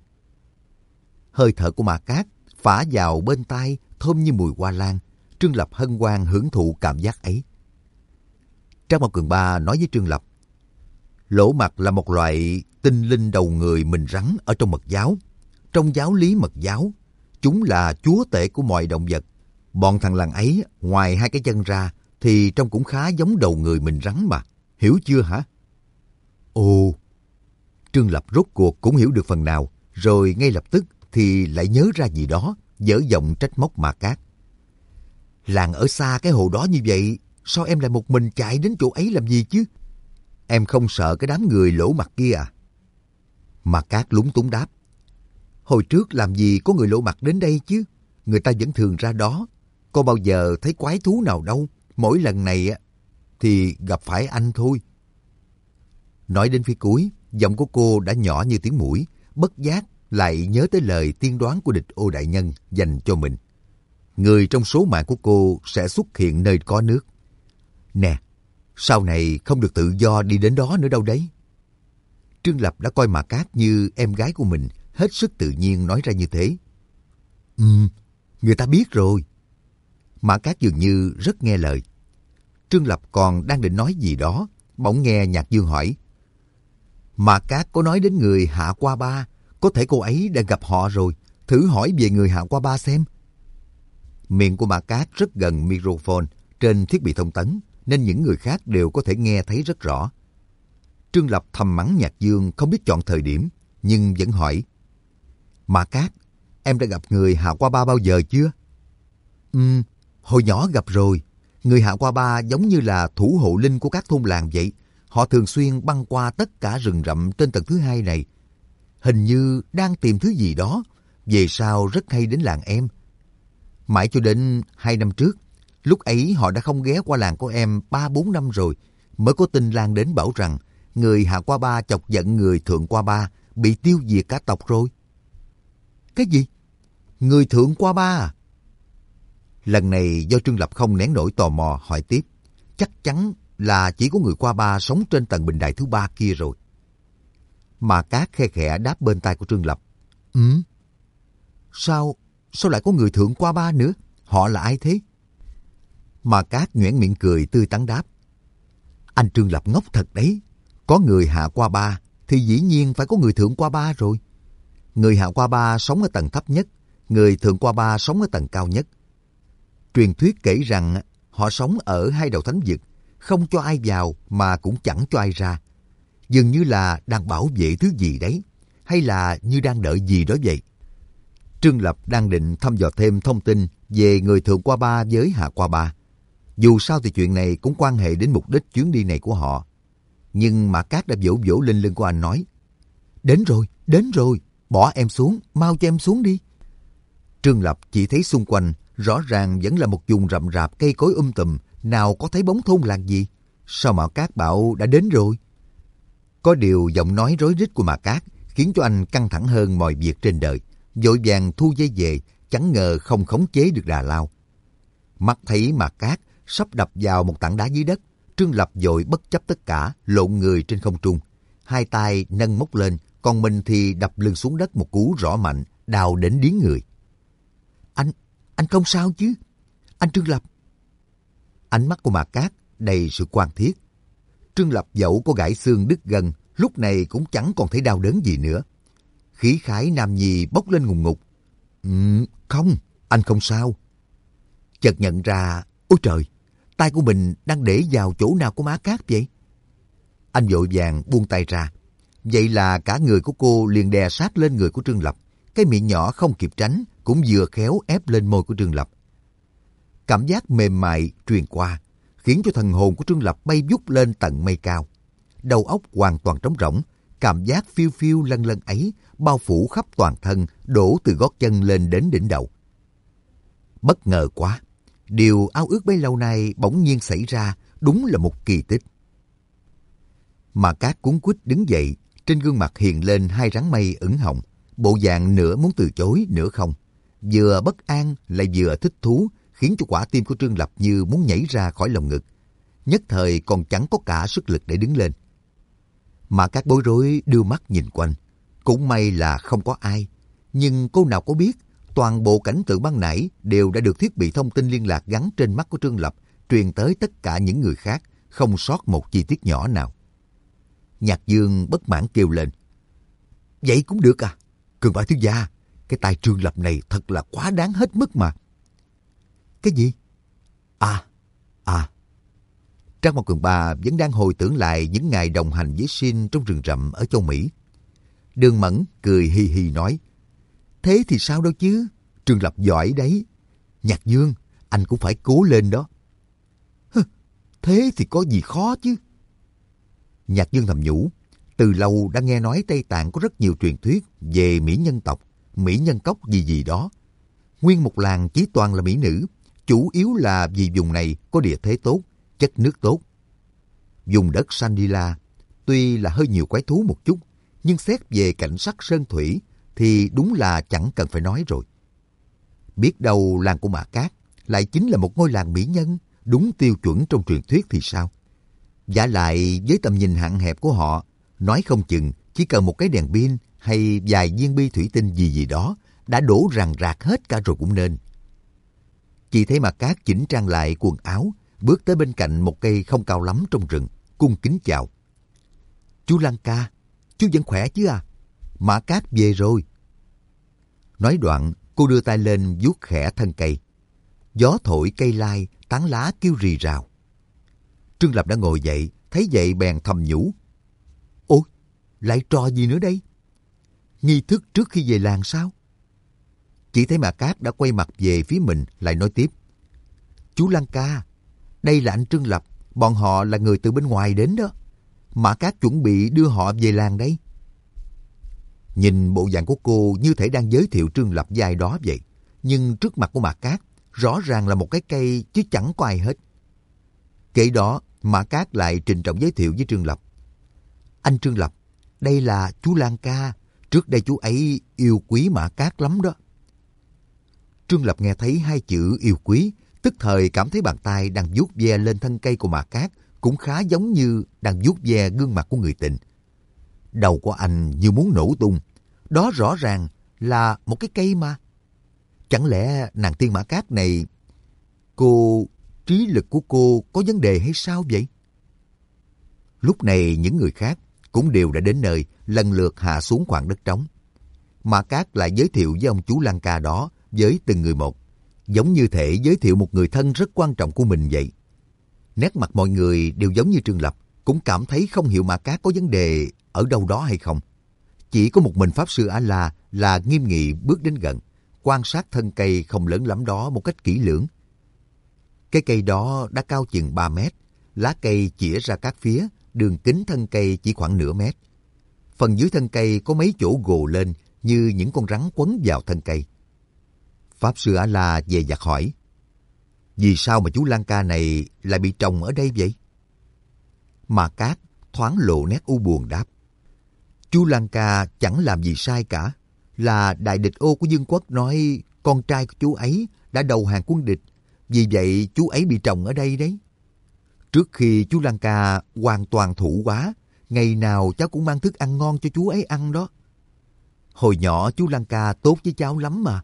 Hơi thở của Ma Cát phả vào bên tai thơm như mùi hoa lan. Trương Lập hân hoan hưởng thụ cảm giác ấy. Trang Mao Cường Ba nói với Trương Lập, lỗ mặt là một loại tinh linh đầu người mình rắn ở trong mật giáo. Trong giáo lý mật giáo, chúng là chúa tể của mọi động vật. Bọn thằng làng ấy, ngoài hai cái chân ra, thì trông cũng khá giống đầu người mình rắn mà. Hiểu chưa hả? Ồ! Trương Lập rốt cuộc cũng hiểu được phần nào, rồi ngay lập tức thì lại nhớ ra gì đó, dở giọng trách móc Ma Cát. Làng ở xa cái hồ đó như vậy, sao em lại một mình chạy đến chỗ ấy làm gì chứ? Em không sợ cái đám người lỗ mặt kia à? Ma Cát lúng túng đáp. Hồi trước làm gì có người lỗ mặt đến đây chứ? Người ta vẫn thường ra đó. Có bao giờ thấy quái thú nào đâu. Mỗi lần này thì gặp phải anh thôi. Nói đến phía cuối, giọng của cô đã nhỏ như tiếng muỗi, bất giác lại nhớ tới lời tiên đoán của địch Ô đại nhân dành cho mình. Người trong số mạng của cô sẽ xuất hiện nơi có nước. Nè, sau này không được tự do đi đến đó nữa đâu đấy. Trương Lập đã coi Ma Cát như em gái của mình, hết sức tự nhiên nói ra như thế. Ừm, người ta biết rồi. Ma Cát dường như rất nghe lời. Trương Lập còn đang định nói gì đó, bỗng nghe Nhạc Dương hỏi. Ma Cát có nói đến người Hạ Qua Ba, có thể cô ấy đã gặp họ rồi, thử hỏi về người Hạ Qua Ba xem. Miệng của Ma Cát rất gần microphone trên thiết bị thông tấn, nên những người khác đều có thể nghe thấy rất rõ. Trương Lập thầm mắng Nhạc Dương không biết chọn thời điểm, nhưng vẫn hỏi. Ma Cát, em đã gặp người Hạ Qua Ba bao giờ chưa? Ừm, hồi nhỏ gặp rồi. Người Hạ Qua Ba giống như là thủ hộ linh của các thôn làng vậy. Họ thường xuyên băng qua tất cả rừng rậm trên tầng thứ hai này. Hình như đang tìm thứ gì đó, về sau rất hay đến làng em. Mãi cho đến hai năm trước, lúc ấy họ đã không ghé qua làng của em ba bốn năm rồi, mới có tin lan đến bảo rằng người Hạ Qua Ba chọc giận người Thượng Qua Ba, bị tiêu diệt cả tộc rồi. Cái gì? Người Thượng Qua Ba à? Lần này do Trương Lập không nén nổi tò mò hỏi tiếp, chắc chắn là chỉ có người Qua Ba sống trên tầng bình đài thứ ba kia rồi. Ma Cát khe khẽ đáp bên tai của Trương Lập. Ừ? Sao, sao lại có người Thượng Qua Ba nữa? Họ là ai thế? Ma Cát nhoẻn miệng cười tươi tắn đáp. Anh Trương Lập ngốc thật đấy. Có người Hạ Qua Ba thì dĩ nhiên phải có người Thượng Qua Ba rồi. Người Hạ Qua Ba sống ở tầng thấp nhất, người Thượng Qua Ba sống ở tầng cao nhất. Truyền thuyết kể rằng họ sống ở hai đầu thánh vực, không cho ai vào mà cũng chẳng cho ai ra. Dường như là đang bảo vệ thứ gì đấy, hay là như đang đợi gì đó vậy. Trương Lập đang định thăm dò thêm thông tin về người Thượng Qua Ba với Hạ Qua Ba. Dù sao thì chuyện này cũng quan hệ đến mục đích chuyến đi này của họ. Nhưng Ma Cát đã vỗ vỗ lên lưng của anh nói. Đến rồi, đến rồi, bỏ em xuống, mau cho em xuống đi. Trương Lập chỉ thấy xung quanh rõ ràng vẫn là một vùng rậm rạp cây cối um tùm, nào có thấy bóng thôn làng gì. Sao Ma Cát bảo đã đến rồi? Có điều giọng nói rối rít của Ma Cát khiến cho anh căng thẳng hơn mọi việc trên đời. Vội vàng thu dây về, chẳng ngờ không khống chế được đà lao. Mắt thấy Ma Cát sắp đập vào một tảng đá dưới đất, Trương Lập vội bất chấp tất cả, lộn người trên không trung. Hai tay nâng móc lên, còn mình thì đập lưng xuống đất một cú rõ mạnh, đào đến điếng người. Anh, anh không sao chứ? Anh Trương Lập. Ánh mắt của Ma Cát đầy sự quan thiết. Trương Lập dẫu có gãy xương đứt gân, lúc này cũng chẳng còn thấy đau đớn gì nữa. Khí khái nam nhi bốc lên ngùng ngục. Ừ, không, anh không sao. Chợt nhận ra, ôi trời, tay của mình đang để vào chỗ nào của Ma Cát vậy? Anh vội vàng buông tay ra. Vậy là cả người của cô liền đè sát lên người của Trương Lập. Cái miệng nhỏ không kịp tránh cũng vừa khéo ép lên môi của Trương Lập. Cảm giác mềm mại truyền qua, khiến cho thần hồn của Trương Lập bay vút lên tận mây cao. Đầu óc hoàn toàn trống rỗng, cảm giác phiêu phiêu lân lân ấy bao phủ khắp toàn thân, đổ từ gót chân lên đến đỉnh đầu. Bất ngờ quá, điều ao ước bấy lâu nay bỗng nhiên xảy ra, đúng là một kỳ tích. Ma Cát cuống quýt đứng dậy, trên gương mặt hiện lên hai rắn mây ửng hồng, bộ dạng nửa muốn từ chối nửa không. vừa bất an lại vừa thích thú, khiến cho quả tim của Trương Lập như muốn nhảy ra khỏi lồng ngực. Nhất thời còn chẳng có cả sức lực để đứng lên. Mã Cát bối rối đưa mắt nhìn quanh. Cũng may là không có ai. Nhưng cô nào có biết, toàn bộ cảnh tượng ban nãy đều đã được thiết bị thông tin liên lạc gắn trên mắt của Trương Lập truyền tới tất cả những người khác, không sót một chi tiết nhỏ nào. Nhạc Dương bất mãn kêu lên. Vậy cũng được à? Cường Bá thiếu gia, cái tay Trương Lập này thật là quá đáng hết mức mà. Cái gì? À, à. Trang Mộc Cường Ba vẫn đang hồi tưởng lại những ngày đồng hành với Shin trong rừng rậm ở châu Mỹ. Đường Mẫn cười hi hi nói. Thế thì sao đâu chứ? Trương Lập giỏi đấy. Nhạc Dương, anh cũng phải cố lên đó. Hừ, thế thì có gì khó chứ? Nhạc Dương thầm nhủ. Từ lâu đã nghe nói Tây Tạng có rất nhiều truyền thuyết về mỹ nhân tộc, mỹ nhân cốc gì gì đó. Nguyên một làng chỉ toàn là mỹ nữ, chủ yếu là vì vùng này có địa thế tốt, chất nước tốt. Vùng đất Sandila tuy là hơi nhiều quái thú một chút, nhưng xét về cảnh sắc sơn thủy thì đúng là chẳng cần phải nói rồi. Biết đâu làng của Mã Cát lại chính là một ngôi làng mỹ nhân, đúng tiêu chuẩn trong truyền thuyết thì sao? Vả lại với tầm nhìn hạn hẹp của họ, nói không chừng chỉ cần một cái đèn pin hay vài viên bi thủy tinh gì gì đó đã đổ ràng rạc hết cả rồi cũng nên. Chỉ thấy Mã Cát chỉnh trang lại quần áo, bước tới bên cạnh một cây không cao lắm trong rừng, cung kính chào. Chú Lăng ca, chú vẫn khỏe chứ à? Mã Cát về rồi. Nói đoạn, cô đưa tay lên vuốt khẽ thân cây. Gió thổi cây lai, tán lá kêu rì rào. Trương Lập đã ngồi dậy, thấy vậy bèn thầm nhủ. Ôi, lại trò gì nữa đây? Nghi thức trước khi về làng sao? Chỉ thấy Mã Cát đã quay mặt về phía mình, lại nói tiếp. Chú Lăng ca, đây là anh Trương Lập, bọn họ là người từ bên ngoài đến đó. Mã Cát chuẩn bị đưa họ về làng đây. Nhìn bộ dạng của cô như thể đang giới thiệu Trương Lập với ai đó vậy. Nhưng trước mặt của Mã Cát rõ ràng là một cái cây chứ chẳng có ai hết. Kể đó, Mã Cát lại trịnh trọng giới thiệu với Trương Lập. Anh Trương Lập, đây là chú Lan ca. Trước đây chú ấy yêu quý Mã Cát lắm đó. Trương Lập nghe thấy hai chữ yêu quý, tức thời cảm thấy bàn tay đang vuốt ve lên thân cây của Mã Cát cũng khá giống như đang vuốt ve gương mặt của người tình. Đầu của anh như muốn nổ tung. Đó rõ ràng là một cái cây mà. Chẳng lẽ nàng tiên Mã Cát này, cô, trí lực của cô có vấn đề hay sao vậy? Lúc này những người khác cũng đều đã đến nơi, lần lượt hạ xuống khoảng đất trống. Mã Cát lại giới thiệu với ông chú Lan ca đó với từng người một, giống như thể giới thiệu một người thân rất quan trọng của mình vậy. Nét mặt mọi người đều giống như Trương Lập, cũng cảm thấy không hiểu Mã Cát có vấn đề ở đâu đó hay không. Chỉ có một mình Pháp Sư A-la là nghiêm nghị bước đến gần, quan sát thân cây không lớn lắm đó một cách kỹ lưỡng. Cái cây đó đã cao chừng ba mét, lá cây chĩa ra các phía, đường kính thân cây chỉ khoảng nửa mét. Phần dưới thân cây có mấy chỗ gồ lên như những con rắn quấn vào thân cây. Pháp Sư A-la dè dặt hỏi, vì sao mà chú Lan ca này lại bị trồng ở đây vậy? Mã Cát thoáng lộ nét u buồn đáp, chú Lan ca chẳng làm gì sai cả. Là đại địch ô của Dương quốc nói con trai của chú ấy đã đầu hàng quân địch, vì vậy chú ấy bị trồng ở đây đấy. Trước khi chú Lan ca hoàn toàn thụ hóa, ngày nào cháu cũng mang thức ăn ngon cho chú ấy ăn đó. Hồi nhỏ chú Lan ca tốt với cháu lắm mà.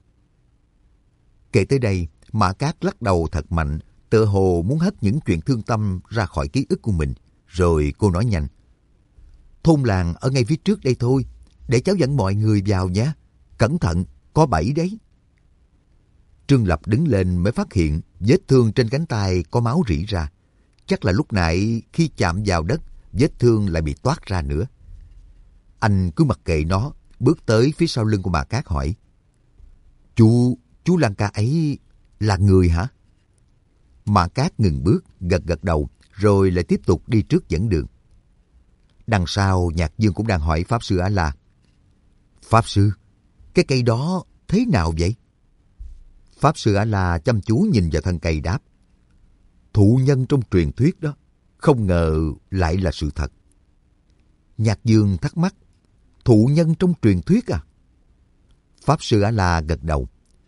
Kể tới đây, Mã Cát lắc đầu thật mạnh, tựa hồ muốn hất những chuyện thương tâm ra khỏi ký ức của mình. Rồi cô nói nhanh, thôn làng ở ngay phía trước đây thôi, để cháu dẫn mọi người vào nhé. Cẩn thận, có bẫy đấy. Trương Lập đứng lên mới phát hiện vết thương trên cánh tay có máu rỉ ra. Chắc là lúc nãy khi chạm vào đất, vết thương lại bị toát ra nữa. Anh cứ mặc kệ nó, bước tới phía sau lưng của Mã Cát hỏi, Chú, chú Lan ca ấy là người hả? Mã Cát ngừng bước, gật gật đầu, rồi lại tiếp tục đi trước dẫn đường. Đằng sau, Nhạc Dương cũng đang hỏi Pháp Sư A-la, Pháp Sư, cái cây đó thế nào vậy? Pháp Sư A-la chăm chú nhìn vào thân cây đáp, thụ nhân trong truyền thuyết đó, không ngờ lại là sự thật. Nhạc Dương thắc mắc, thụ nhân trong truyền thuyết à? Pháp Sư A-la gật đầu,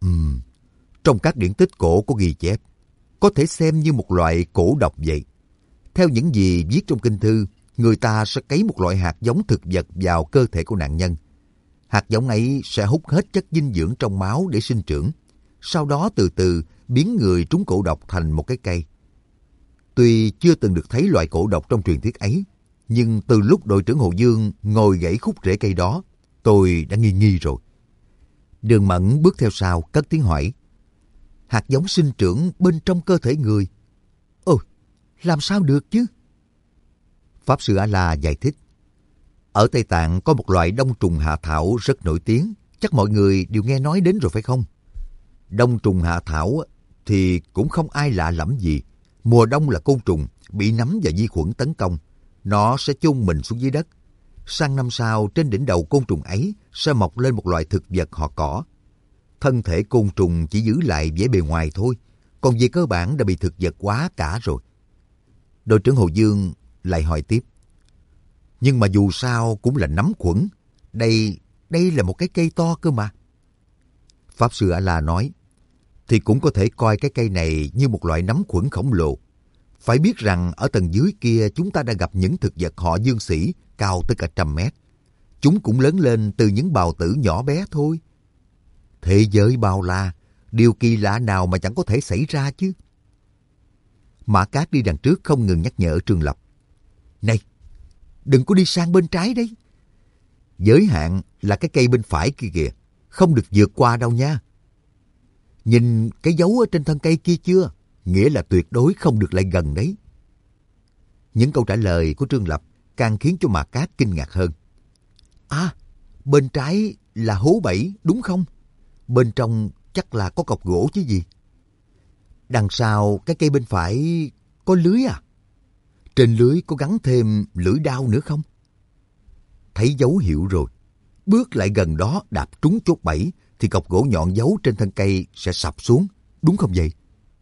Ừm, trong các điển tích cổ có ghi chép, có thể xem như một loại cổ độc vậy. Theo những gì viết trong kinh thư, người ta sẽ cấy một loại hạt giống thực vật vào cơ thể của nạn nhân. Hạt giống ấy sẽ hút hết chất dinh dưỡng trong máu để sinh trưởng, sau đó từ từ biến người trúng cổ độc thành một cái cây. Tuy chưa từng được thấy loại cổ độc trong truyền thuyết ấy, nhưng từ lúc đội trưởng Hồ Dương ngồi gãy khúc rễ cây đó, tôi đã nghi nghi rồi. Đường Mẫn bước theo sau, cất tiếng hỏi. Hạt giống sinh trưởng bên trong cơ thể người? Ôi, làm sao được chứ? Pháp sư A-la giải thích. Ở Tây Tạng có một loại đông trùng hạ thảo rất nổi tiếng, chắc mọi người đều nghe nói đến rồi phải không? Đông trùng hạ thảo thì cũng không ai lạ lẫm gì. Mùa đông là côn trùng, bị nấm và vi khuẩn tấn công. Nó sẽ chôn mình xuống dưới đất. Sang năm sau, trên đỉnh đầu côn trùng ấy sẽ mọc lên một loại thực vật họ cỏ. Thân thể côn trùng chỉ giữ lại vẻ bề ngoài thôi, còn về cơ bản đã bị thực vật hóa cả rồi. Đội trưởng Hồ Dương lại hỏi tiếp. Nhưng mà dù sao cũng là nấm khuẩn. Đây, đây là một cái cây to cơ mà. Pháp sư A-la nói. Thì cũng có thể coi cái cây này như một loại nấm khuẩn khổng lồ. Phải biết rằng ở tầng dưới kia chúng ta đã gặp những thực vật họ Dương Sĩ cao tới cả trăm mét. Chúng cũng lớn lên từ những bào tử nhỏ bé thôi. Thế giới bao la, điều kỳ lạ nào mà chẳng có thể xảy ra chứ. Mã Cát đi đằng trước không ngừng nhắc nhở Trương Lập. Này, đừng có đi sang bên trái đấy. Giới hạn là cái cây bên phải kia kìa, không được vượt qua đâu nha. Nhìn cái dấu ở trên thân cây kia chưa? Nghĩa là tuyệt đối không được lại gần đấy. Những câu trả lời của Trương Lập càng khiến cho Mã Cát kinh ngạc hơn. À, bên trái là hố bẫy đúng không? Bên trong chắc là có cọc gỗ chứ gì. Đằng sau cái cây bên phải có lưới à? Trên lưới có gắn thêm lưỡi đao nữa không? Thấy dấu hiệu rồi. Bước lại gần đó đạp trúng chốt bẫy thì cọc gỗ nhọn giấu trên thân cây sẽ sập xuống. Đúng không vậy?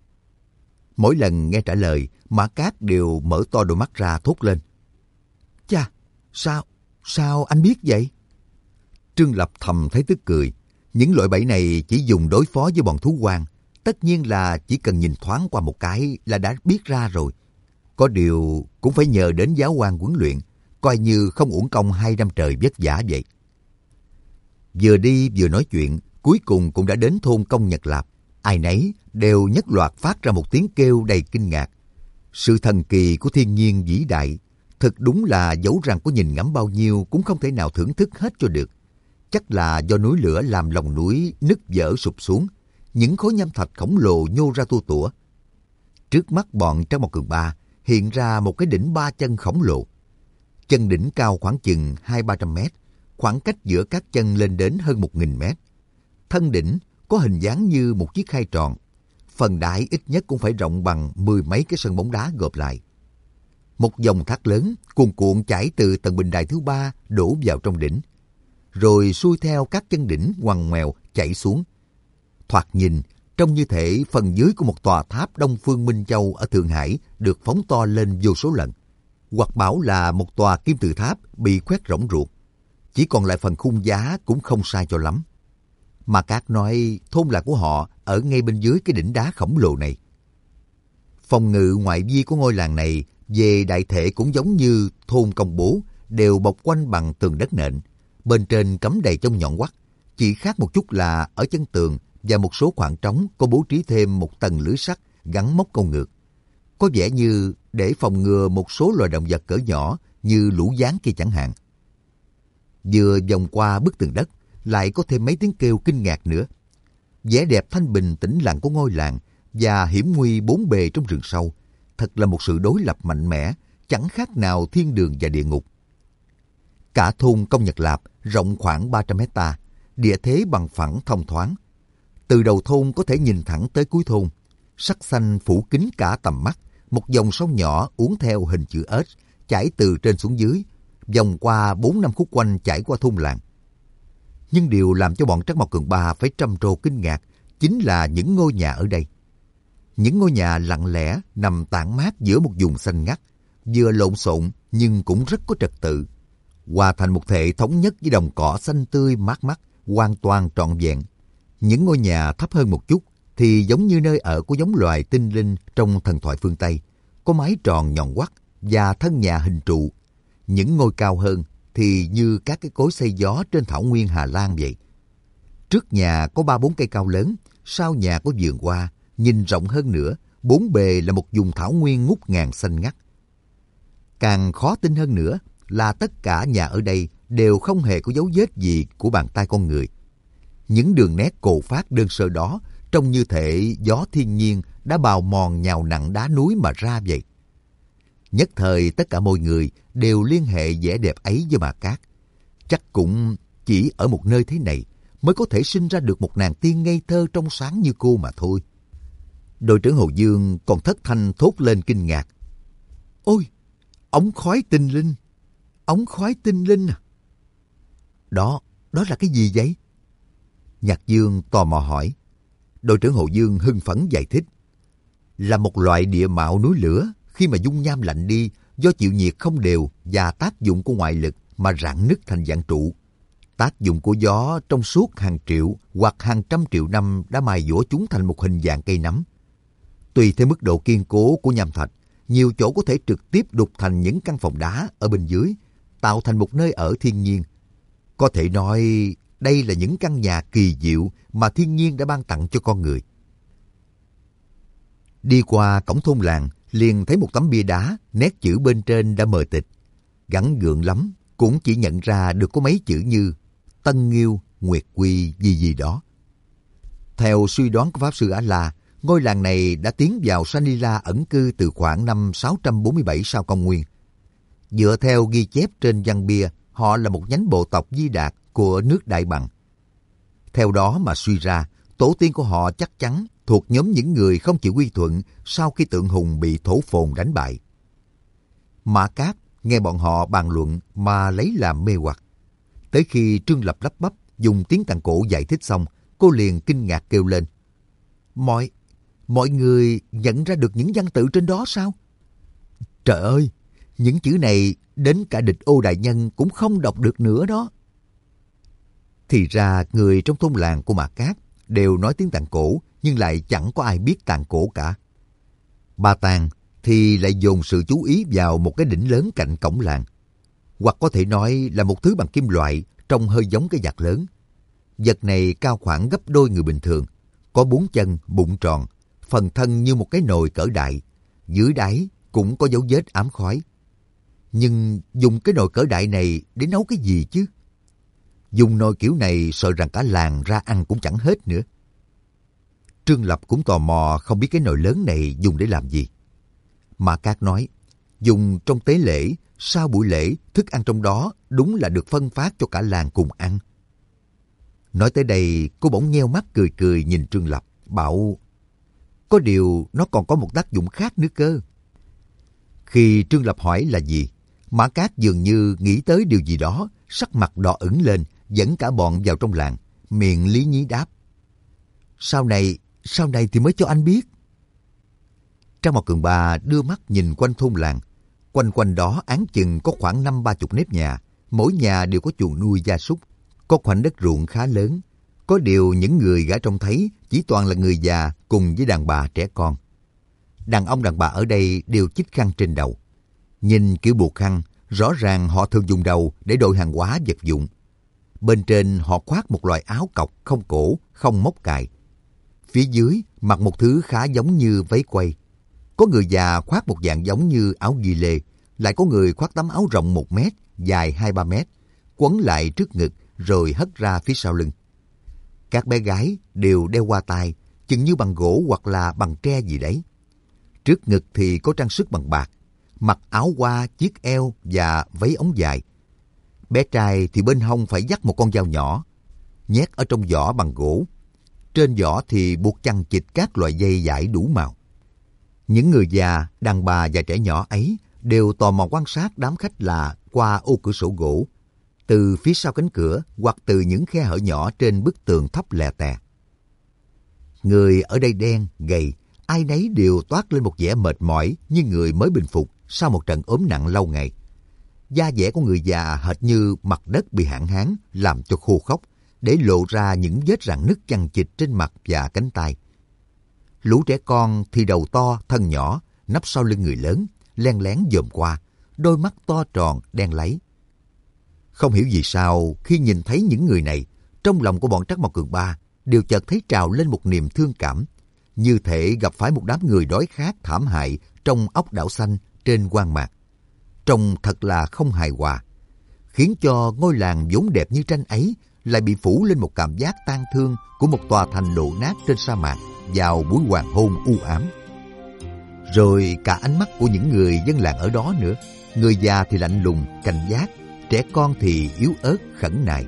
Mỗi lần nghe trả lời, Mã Cát đều mở to đôi mắt ra thốt lên. Chà, sao, sao anh biết vậy? Trương Lập thầm thấy tức cười. Những loại bẫy này chỉ dùng đối phó với bọn thú hoang. Tất nhiên là chỉ cần nhìn thoáng qua một cái là đã biết ra rồi. Có điều cũng phải nhờ đến giáo quan huấn luyện, coi như không uổng công hai năm trời vất vả vậy. Vừa đi vừa nói chuyện, cuối cùng cũng đã đến thôn Công Nhật Lạp. Ai nấy đều nhất loạt phát ra một tiếng kêu đầy kinh ngạc. Sự thần kỳ của thiên nhiên vĩ đại, thật đúng là dẫu rằng có nhìn ngắm bao nhiêu cũng không thể nào thưởng thức hết cho được. Chắc là do núi lửa làm lòng núi nứt vỡ sụp xuống, những khối nham thạch khổng lồ nhô ra tua tủa. Trước mắt bọn Trác Mộc Cường Ba hiện ra một cái đỉnh ba chân khổng lồ. Chân đỉnh cao khoảng chừng hai ba trăm mét, khoảng cách giữa các chân lên đến hơn một nghìn mét. Thân đỉnh có hình dáng như một chiếc khay tròn, phần đáy ít nhất cũng phải rộng bằng mười mấy cái sân bóng đá gộp lại. Một dòng thác lớn cuồn cuộn chảy từ tầng bình đài thứ ba đổ vào trong đỉnh, rồi xuôi theo các chân đỉnh ngoằn ngoèo chảy xuống. Thoạt nhìn, trông như thể phần dưới của một tòa tháp Đông Phương Minh Châu ở Thượng Hải được phóng to lên vô số lần. Hoặc bảo là một tòa kim tự tháp bị khoét rỗng ruột. Chỉ còn lại phần khung giá cũng không sai cho lắm. Mà Cát nói thôn làng của họ ở ngay bên dưới cái đỉnh đá khổng lồ này. Phòng ngự ngoại vi của ngôi làng này về đại thể cũng giống như thôn Công Bố, đều bọc quanh bằng tường đất nện. Bên trên cắm đầy chông nhọn hoắt. Chỉ khác một chút là ở chân tường và một số khoảng trống có bố trí thêm một tầng lưới sắt gắn móc câu ngược. Có vẻ như để phòng ngừa một số loài động vật cỡ nhỏ như lũ gián kia chẳng hạn. Vừa vòng qua bức tường đất, lại có thêm mấy tiếng kêu kinh ngạc nữa. Vẻ đẹp thanh bình tĩnh lặng của ngôi làng và hiểm nguy bốn bề trong rừng sâu, thật là một sự đối lập mạnh mẽ, chẳng khác nào thiên đường và địa ngục. Cả thôn Công Nhật Lạp rộng khoảng ba trăm hecta, địa thế bằng phẳng thông thoáng. Từ đầu thôn có thể nhìn thẳng tới cuối thôn, sắc xanh phủ kín cả tầm mắt, một dòng sông nhỏ uốn theo hình chữ S, chảy từ trên xuống dưới, vòng qua bốn năm khúc quanh chảy qua thôn làng. Nhưng điều làm cho bọn Trác Mộc Cường Ba phải trầm trồ kinh ngạc chính là những ngôi nhà ở đây. Những ngôi nhà lặng lẽ nằm tản mát giữa một vùng xanh ngắt, vừa lộn xộn nhưng cũng rất có trật tự, hòa thành một thể thống nhất với đồng cỏ xanh tươi mát mắt, hoàn toàn trọn vẹn. Những ngôi nhà thấp hơn một chút thì giống như nơi ở của giống loài tinh linh trong thần thoại phương Tây, có mái tròn nhọn hoắt và thân nhà hình trụ. Những ngôi cao hơn thì như các cái cối xay gió trên thảo nguyên Hà Lan vậy. Trước nhà có ba bốn cây cao lớn, sau nhà có vườn hoa, nhìn rộng hơn nữa, bốn bề là một vùng thảo nguyên ngút ngàn xanh ngắt. Càng khó tin hơn nữa là tất cả nhà ở đây đều không hề có dấu vết gì của bàn tay con người. Những đường nét cồ phác đơn sơ đó trông như thể gió thiên nhiên đã bào mòn nhào nặng đá núi mà ra vậy. Nhất thời tất cả mọi người đều liên hệ vẻ đẹp ấy với Mã Cát. Chắc cũng chỉ ở một nơi thế này mới có thể sinh ra được một nàng tiên ngây thơ trong sáng như cô mà thôi. Đội trưởng Hồ Dương còn thất thanh thốt lên kinh ngạc. Ôi, ống khói tinh linh! Ống khói tinh linh à? Đó, đó là cái gì vậy? Nhạc Dương tò mò hỏi. Đội trưởng Hồ Dương hưng phấn giải thích. Là một loại địa mạo núi lửa, khi mà dung nham lạnh đi do chịu nhiệt không đều và tác dụng của ngoại lực mà rạn nứt thành dạng trụ. Tác dụng của gió trong suốt hàng triệu hoặc hàng trăm triệu năm đã mài dũa chúng thành một hình dạng cây nấm. Tùy theo mức độ kiên cố của nham thạch, nhiều chỗ có thể trực tiếp đục thành những căn phòng đá ở bên dưới, tạo thành một nơi ở thiên nhiên. Có thể nói đây là những căn nhà kỳ diệu mà thiên nhiên đã ban tặng cho con người. Đi qua cổng thôn làng, liền thấy một tấm bia đá, nét chữ bên trên đã mờ tịch. Gắn gượng lắm, cũng chỉ nhận ra được có mấy chữ như Tân Nghiêu, Nguyệt Quy gì gì đó. Theo suy đoán của Pháp Sư A-La, ngôi làng này đã tiến vào Sanila ẩn cư từ khoảng năm sáu trăm bốn mươi bảy sau công nguyên. Dựa theo ghi chép trên văn bia, họ là một nhánh bộ tộc Di Đạt của nước Đại Bằng. Theo đó mà suy ra, tổ tiên của họ chắc chắn thuộc nhóm những người không chịu quy thuận sau khi Tượng Hùng bị Thổ Phồn đánh bại. Mã Cát nghe bọn họ bàn luận mà lấy làm mê hoặc. Tới khi Trương Lập lắp bắp dùng tiếng Tạng Cổ giải thích xong, cô liền kinh ngạc kêu lên. Mọi, mọi người nhận ra được những văn tự trên đó sao? Trời ơi, những chữ này đến cả địch ô đại nhân cũng không đọc được nữa đó. Thì ra người trong thôn làng của Mã Cát đều nói tiếng Tạng Cổ, nhưng lại chẳng có ai biết Tạng Cổ cả. Ba Tàng thì lại dồn sự chú ý vào một cái đỉnh lớn cạnh cổng làng. Hoặc có thể nói là một thứ bằng kim loại, trông hơi giống cái vạc lớn. Vật này cao khoảng gấp đôi người bình thường, có bốn chân, bụng tròn, phần thân như một cái nồi cỡ đại, dưới đáy cũng có dấu vết ám khói. Nhưng dùng cái nồi cỡ đại này để nấu cái gì chứ? Dùng nồi kiểu này sợ rằng cả làng ra ăn cũng chẳng hết nữa. Trương Lập cũng tò mò không biết cái nồi lớn này dùng để làm gì. Mã Cát nói, dùng trong tế lễ, sau buổi lễ, thức ăn trong đó đúng là được phân phát cho cả làng cùng ăn. Nói tới đây, cô bỗng nheo mắt cười cười nhìn Trương Lập, bảo, có điều nó còn có một tác dụng khác nữa cơ. Khi Trương Lập hỏi là gì, Mã Cát dường như nghĩ tới điều gì đó, sắc mặt đỏ ửng lên, dẫn cả bọn vào trong làng, miệng lý nhí đáp. Sau này, sau này thì mới cho anh biết. Trang Mộc Cường Ba đưa mắt nhìn quanh thôn làng. Quanh quanh đó áng chừng có khoảng năm ba chục nếp nhà, mỗi nhà đều có chuồng nuôi gia súc, có khoảnh đất ruộng khá lớn. Có điều những người gã trông thấy chỉ toàn là người già cùng với đàn bà trẻ con. Đàn ông đàn bà ở đây đều chích khăn trên đầu. Nhìn kiểu buộc khăn, rõ ràng họ thường dùng đầu để đội hàng hóa vật dụng. Bên trên họ khoác một loại áo cộc không cổ, không móc cài. Phía dưới mặc một thứ khá giống như váy quay. Có người già khoác một dạng giống như áo ghi lê, lại có người khoác tấm áo rộng một mét, dài hai ba mét, quấn lại trước ngực rồi hất ra phía sau lưng. Các bé gái đều đeo hoa tai, chừng như bằng gỗ hoặc là bằng tre gì đấy. Trước ngực thì có trang sức bằng bạc, mặc áo hoa, chiếc eo và váy ống dài. Bé trai thì bên hông phải dắt một con dao nhỏ, nhét ở trong giỏ bằng gỗ. Trên giỏ thì buộc chằng chịt các loại dây dải đủ màu. Những người già, đàn bà và trẻ nhỏ ấy đều tò mò quan sát đám khách lạ qua ô cửa sổ gỗ, từ phía sau cánh cửa hoặc từ những khe hở nhỏ trên bức tường thấp lè tè. Người ở đây đen, gầy, ai nấy đều toát lên một vẻ mệt mỏi như người mới bình phục sau một trận ốm nặng lâu ngày. Da dẻ của người già hệt như mặt đất bị hạn hán làm cho khô khốc, để lộ ra những vết rạn nứt chằng chịt trên mặt và cánh tay. Lũ trẻ con thì đầu to, thân nhỏ, nấp sau lưng người lớn, len lén dòm qua, đôi mắt to tròn, đen láy. Không hiểu vì sao, khi nhìn thấy những người này, trong lòng của bọn Trắc Mộc Cường Ba đều chợt thấy trào lên một niềm thương cảm, như thể gặp phải một đám người đói khát thảm hại trong ốc đảo xanh trên hoang mạc. Trông thật là không hài hòa, khiến cho ngôi làng vốn đẹp như tranh ấy lại bị phủ lên một cảm giác tang thương của một tòa thành đổ nát trên sa mạc vào buổi hoàng hôn u ám. Rồi cả ánh mắt của những người dân làng ở đó nữa, người già thì lạnh lùng, cảnh giác, trẻ con thì yếu ớt, khẩn nại.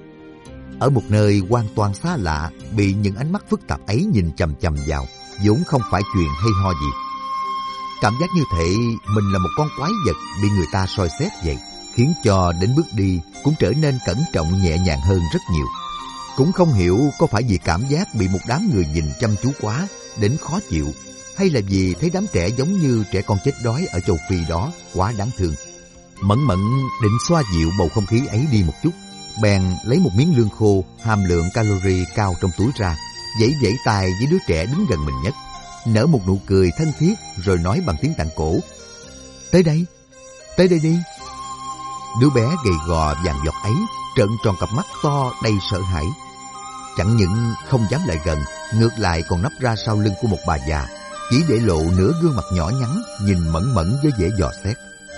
Ở một nơi hoàn toàn xa lạ, bị những ánh mắt phức tạp ấy nhìn chằm chằm vào, vốn không phải chuyện hay ho gì. Cảm giác như thể mình là một con quái vật bị người ta soi xét vậy, khiến cho đến bước đi cũng trở nên cẩn trọng nhẹ nhàng hơn rất nhiều. Cũng không hiểu có phải vì cảm giác bị một đám người nhìn chăm chú quá đến khó chịu, hay là vì thấy đám trẻ giống như trẻ con chết đói ở châu Phi đó quá đáng thương. Mẫn Mẫn định xoa dịu bầu không khí ấy đi một chút, bèn lấy một miếng lương khô hàm lượng calorie cao trong túi ra, vẫy vẫy tay với đứa trẻ đứng gần mình nhất, nở một nụ cười thân thiết rồi nói bằng tiếng Tạng cổ: "Tới đây, tới đây đi." Đứa bé gầy gò vàng vọt ấy trợn tròn cặp mắt to đầy sợ hãi, chẳng những không dám lại gần, ngược lại còn nấp ra sau lưng của một bà già, chỉ để lộ nửa gương mặt nhỏ nhắn nhìn Mẫn Mẫn với vẻ dò xét.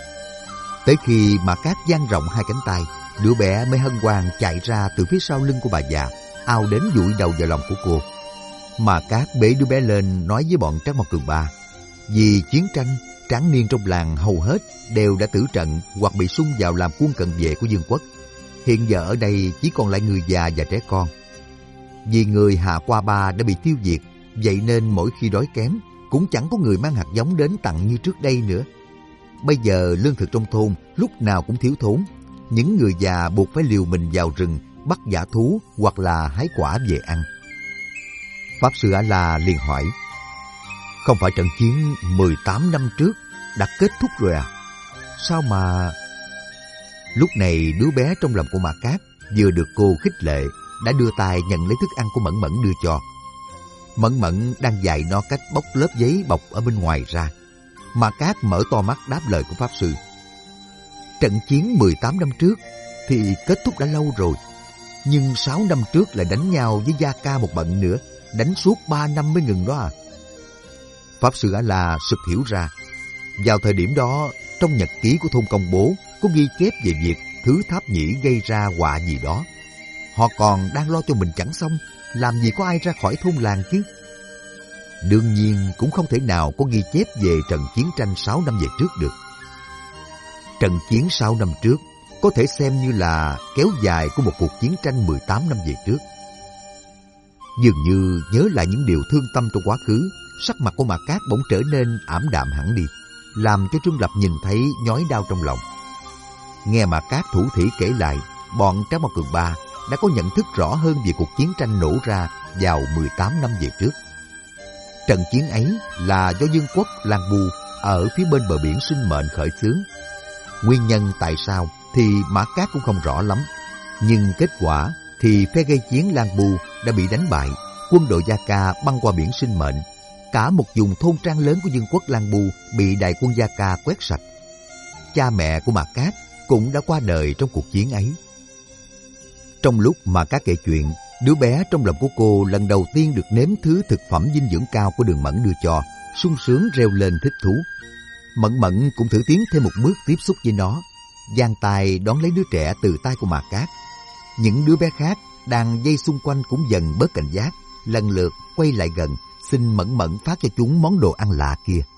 Tới khi Mã Cát dang rộng hai cánh tay, đứa bé mới hân hoan chạy ra từ phía sau lưng của bà già, ao đến dụi đầu vào lòng của cô. Mã Cát bế đứa bé lên nói với bọn Trắc Mộc Cường Ba: vì chiến tranh, tráng niên trong làng hầu hết đều đã tử trận hoặc bị xung vào làm quân cận vệ của vương quốc. Hiện giờ ở đây chỉ còn lại người già và trẻ con. Vì người Hạ Qua Ba đã bị tiêu diệt, vậy nên mỗi khi đói kém cũng chẳng có người mang hạt giống đến tặng như trước đây nữa. Bây giờ lương thực trong thôn lúc nào cũng thiếu thốn, những người già buộc phải liều mình vào rừng bắt dã thú hoặc là hái quả về ăn. Pháp sư A-la liền hỏi: "Không phải trận chiến mười tám năm trước đã kết thúc rồi à? Sao mà..." Lúc này đứa bé trong lòng của Mã Cát vừa được cô khích lệ, đã đưa tay nhận lấy thức ăn của Mẫn Mẫn đưa cho. Mẫn Mẫn đang dạy nó cách bóc lớp giấy bọc ở bên ngoài ra. Mã Cát mở to mắt đáp lời của Pháp sư: "Trận chiến mười tám năm trước thì kết thúc đã lâu rồi, nhưng sáu năm trước lại đánh nhau với Gia Ca một bận nữa, đánh suốt ba năm mới ngừng đó à?" Pháp sư A-la sực hiểu ra. Vào thời điểm đó, trong nhật ký của thôn công bố có ghi chép về việc thứ Tháp Nhĩ gây ra họa gì đó. Họ còn đang lo cho mình chẳng xong, làm gì có ai ra khỏi thôn làng chứ. Đương nhiên cũng không thể nào có ghi chép về trận chiến tranh sáu năm về trước được. Trận chiến sáu năm trước có thể xem như là kéo dài của một cuộc chiến tranh mười tám năm về trước. Dường như nhớ lại những điều thương tâm trong quá khứ, sắc mặt của Mã Cát bỗng trở nên ảm đạm hẳn đi, làm cho Trương Lập nhìn thấy nhói đau trong lòng. Nghe Mã Cát thủ thỉ kể lại, bọn Trác Mộc Cường Ba đã có nhận thức rõ hơn về cuộc chiến tranh nổ ra vào mười tám năm về trước. Trận chiến ấy là do vương quốc Lang Bu ở phía bên bờ biển Sinh Mệnh khởi xướng. Nguyên nhân tại sao thì Mã Cát cũng không rõ lắm, nhưng kết quả thì phe gây chiến Lang Bu đã bị đánh bại, quân đội Gia Ca băng qua biển Sinh Mệnh. Cả một vùng thôn trang lớn của vương quốc Lang Bu bị đại quân Gia Ca quét sạch. Cha mẹ của Mã Cát cũng đã qua đời trong cuộc chiến ấy. Trong lúc Mã Cát kể chuyện, đứa bé trong lòng của cô lần đầu tiên được nếm thứ thực phẩm dinh dưỡng cao của Đường Mẫn đưa cho, sung sướng reo lên thích thú. Mẫn Mẫn cũng thử tiến thêm một bước tiếp xúc với nó, giang tay đón lấy đứa trẻ từ tay của Mã Cát. Những đứa bé khác đang dây xung quanh cũng dần bớt cảnh giác, lần lượt quay lại gần, xin Mẫn Mẫn phát cho chúng món đồ ăn lạ kia.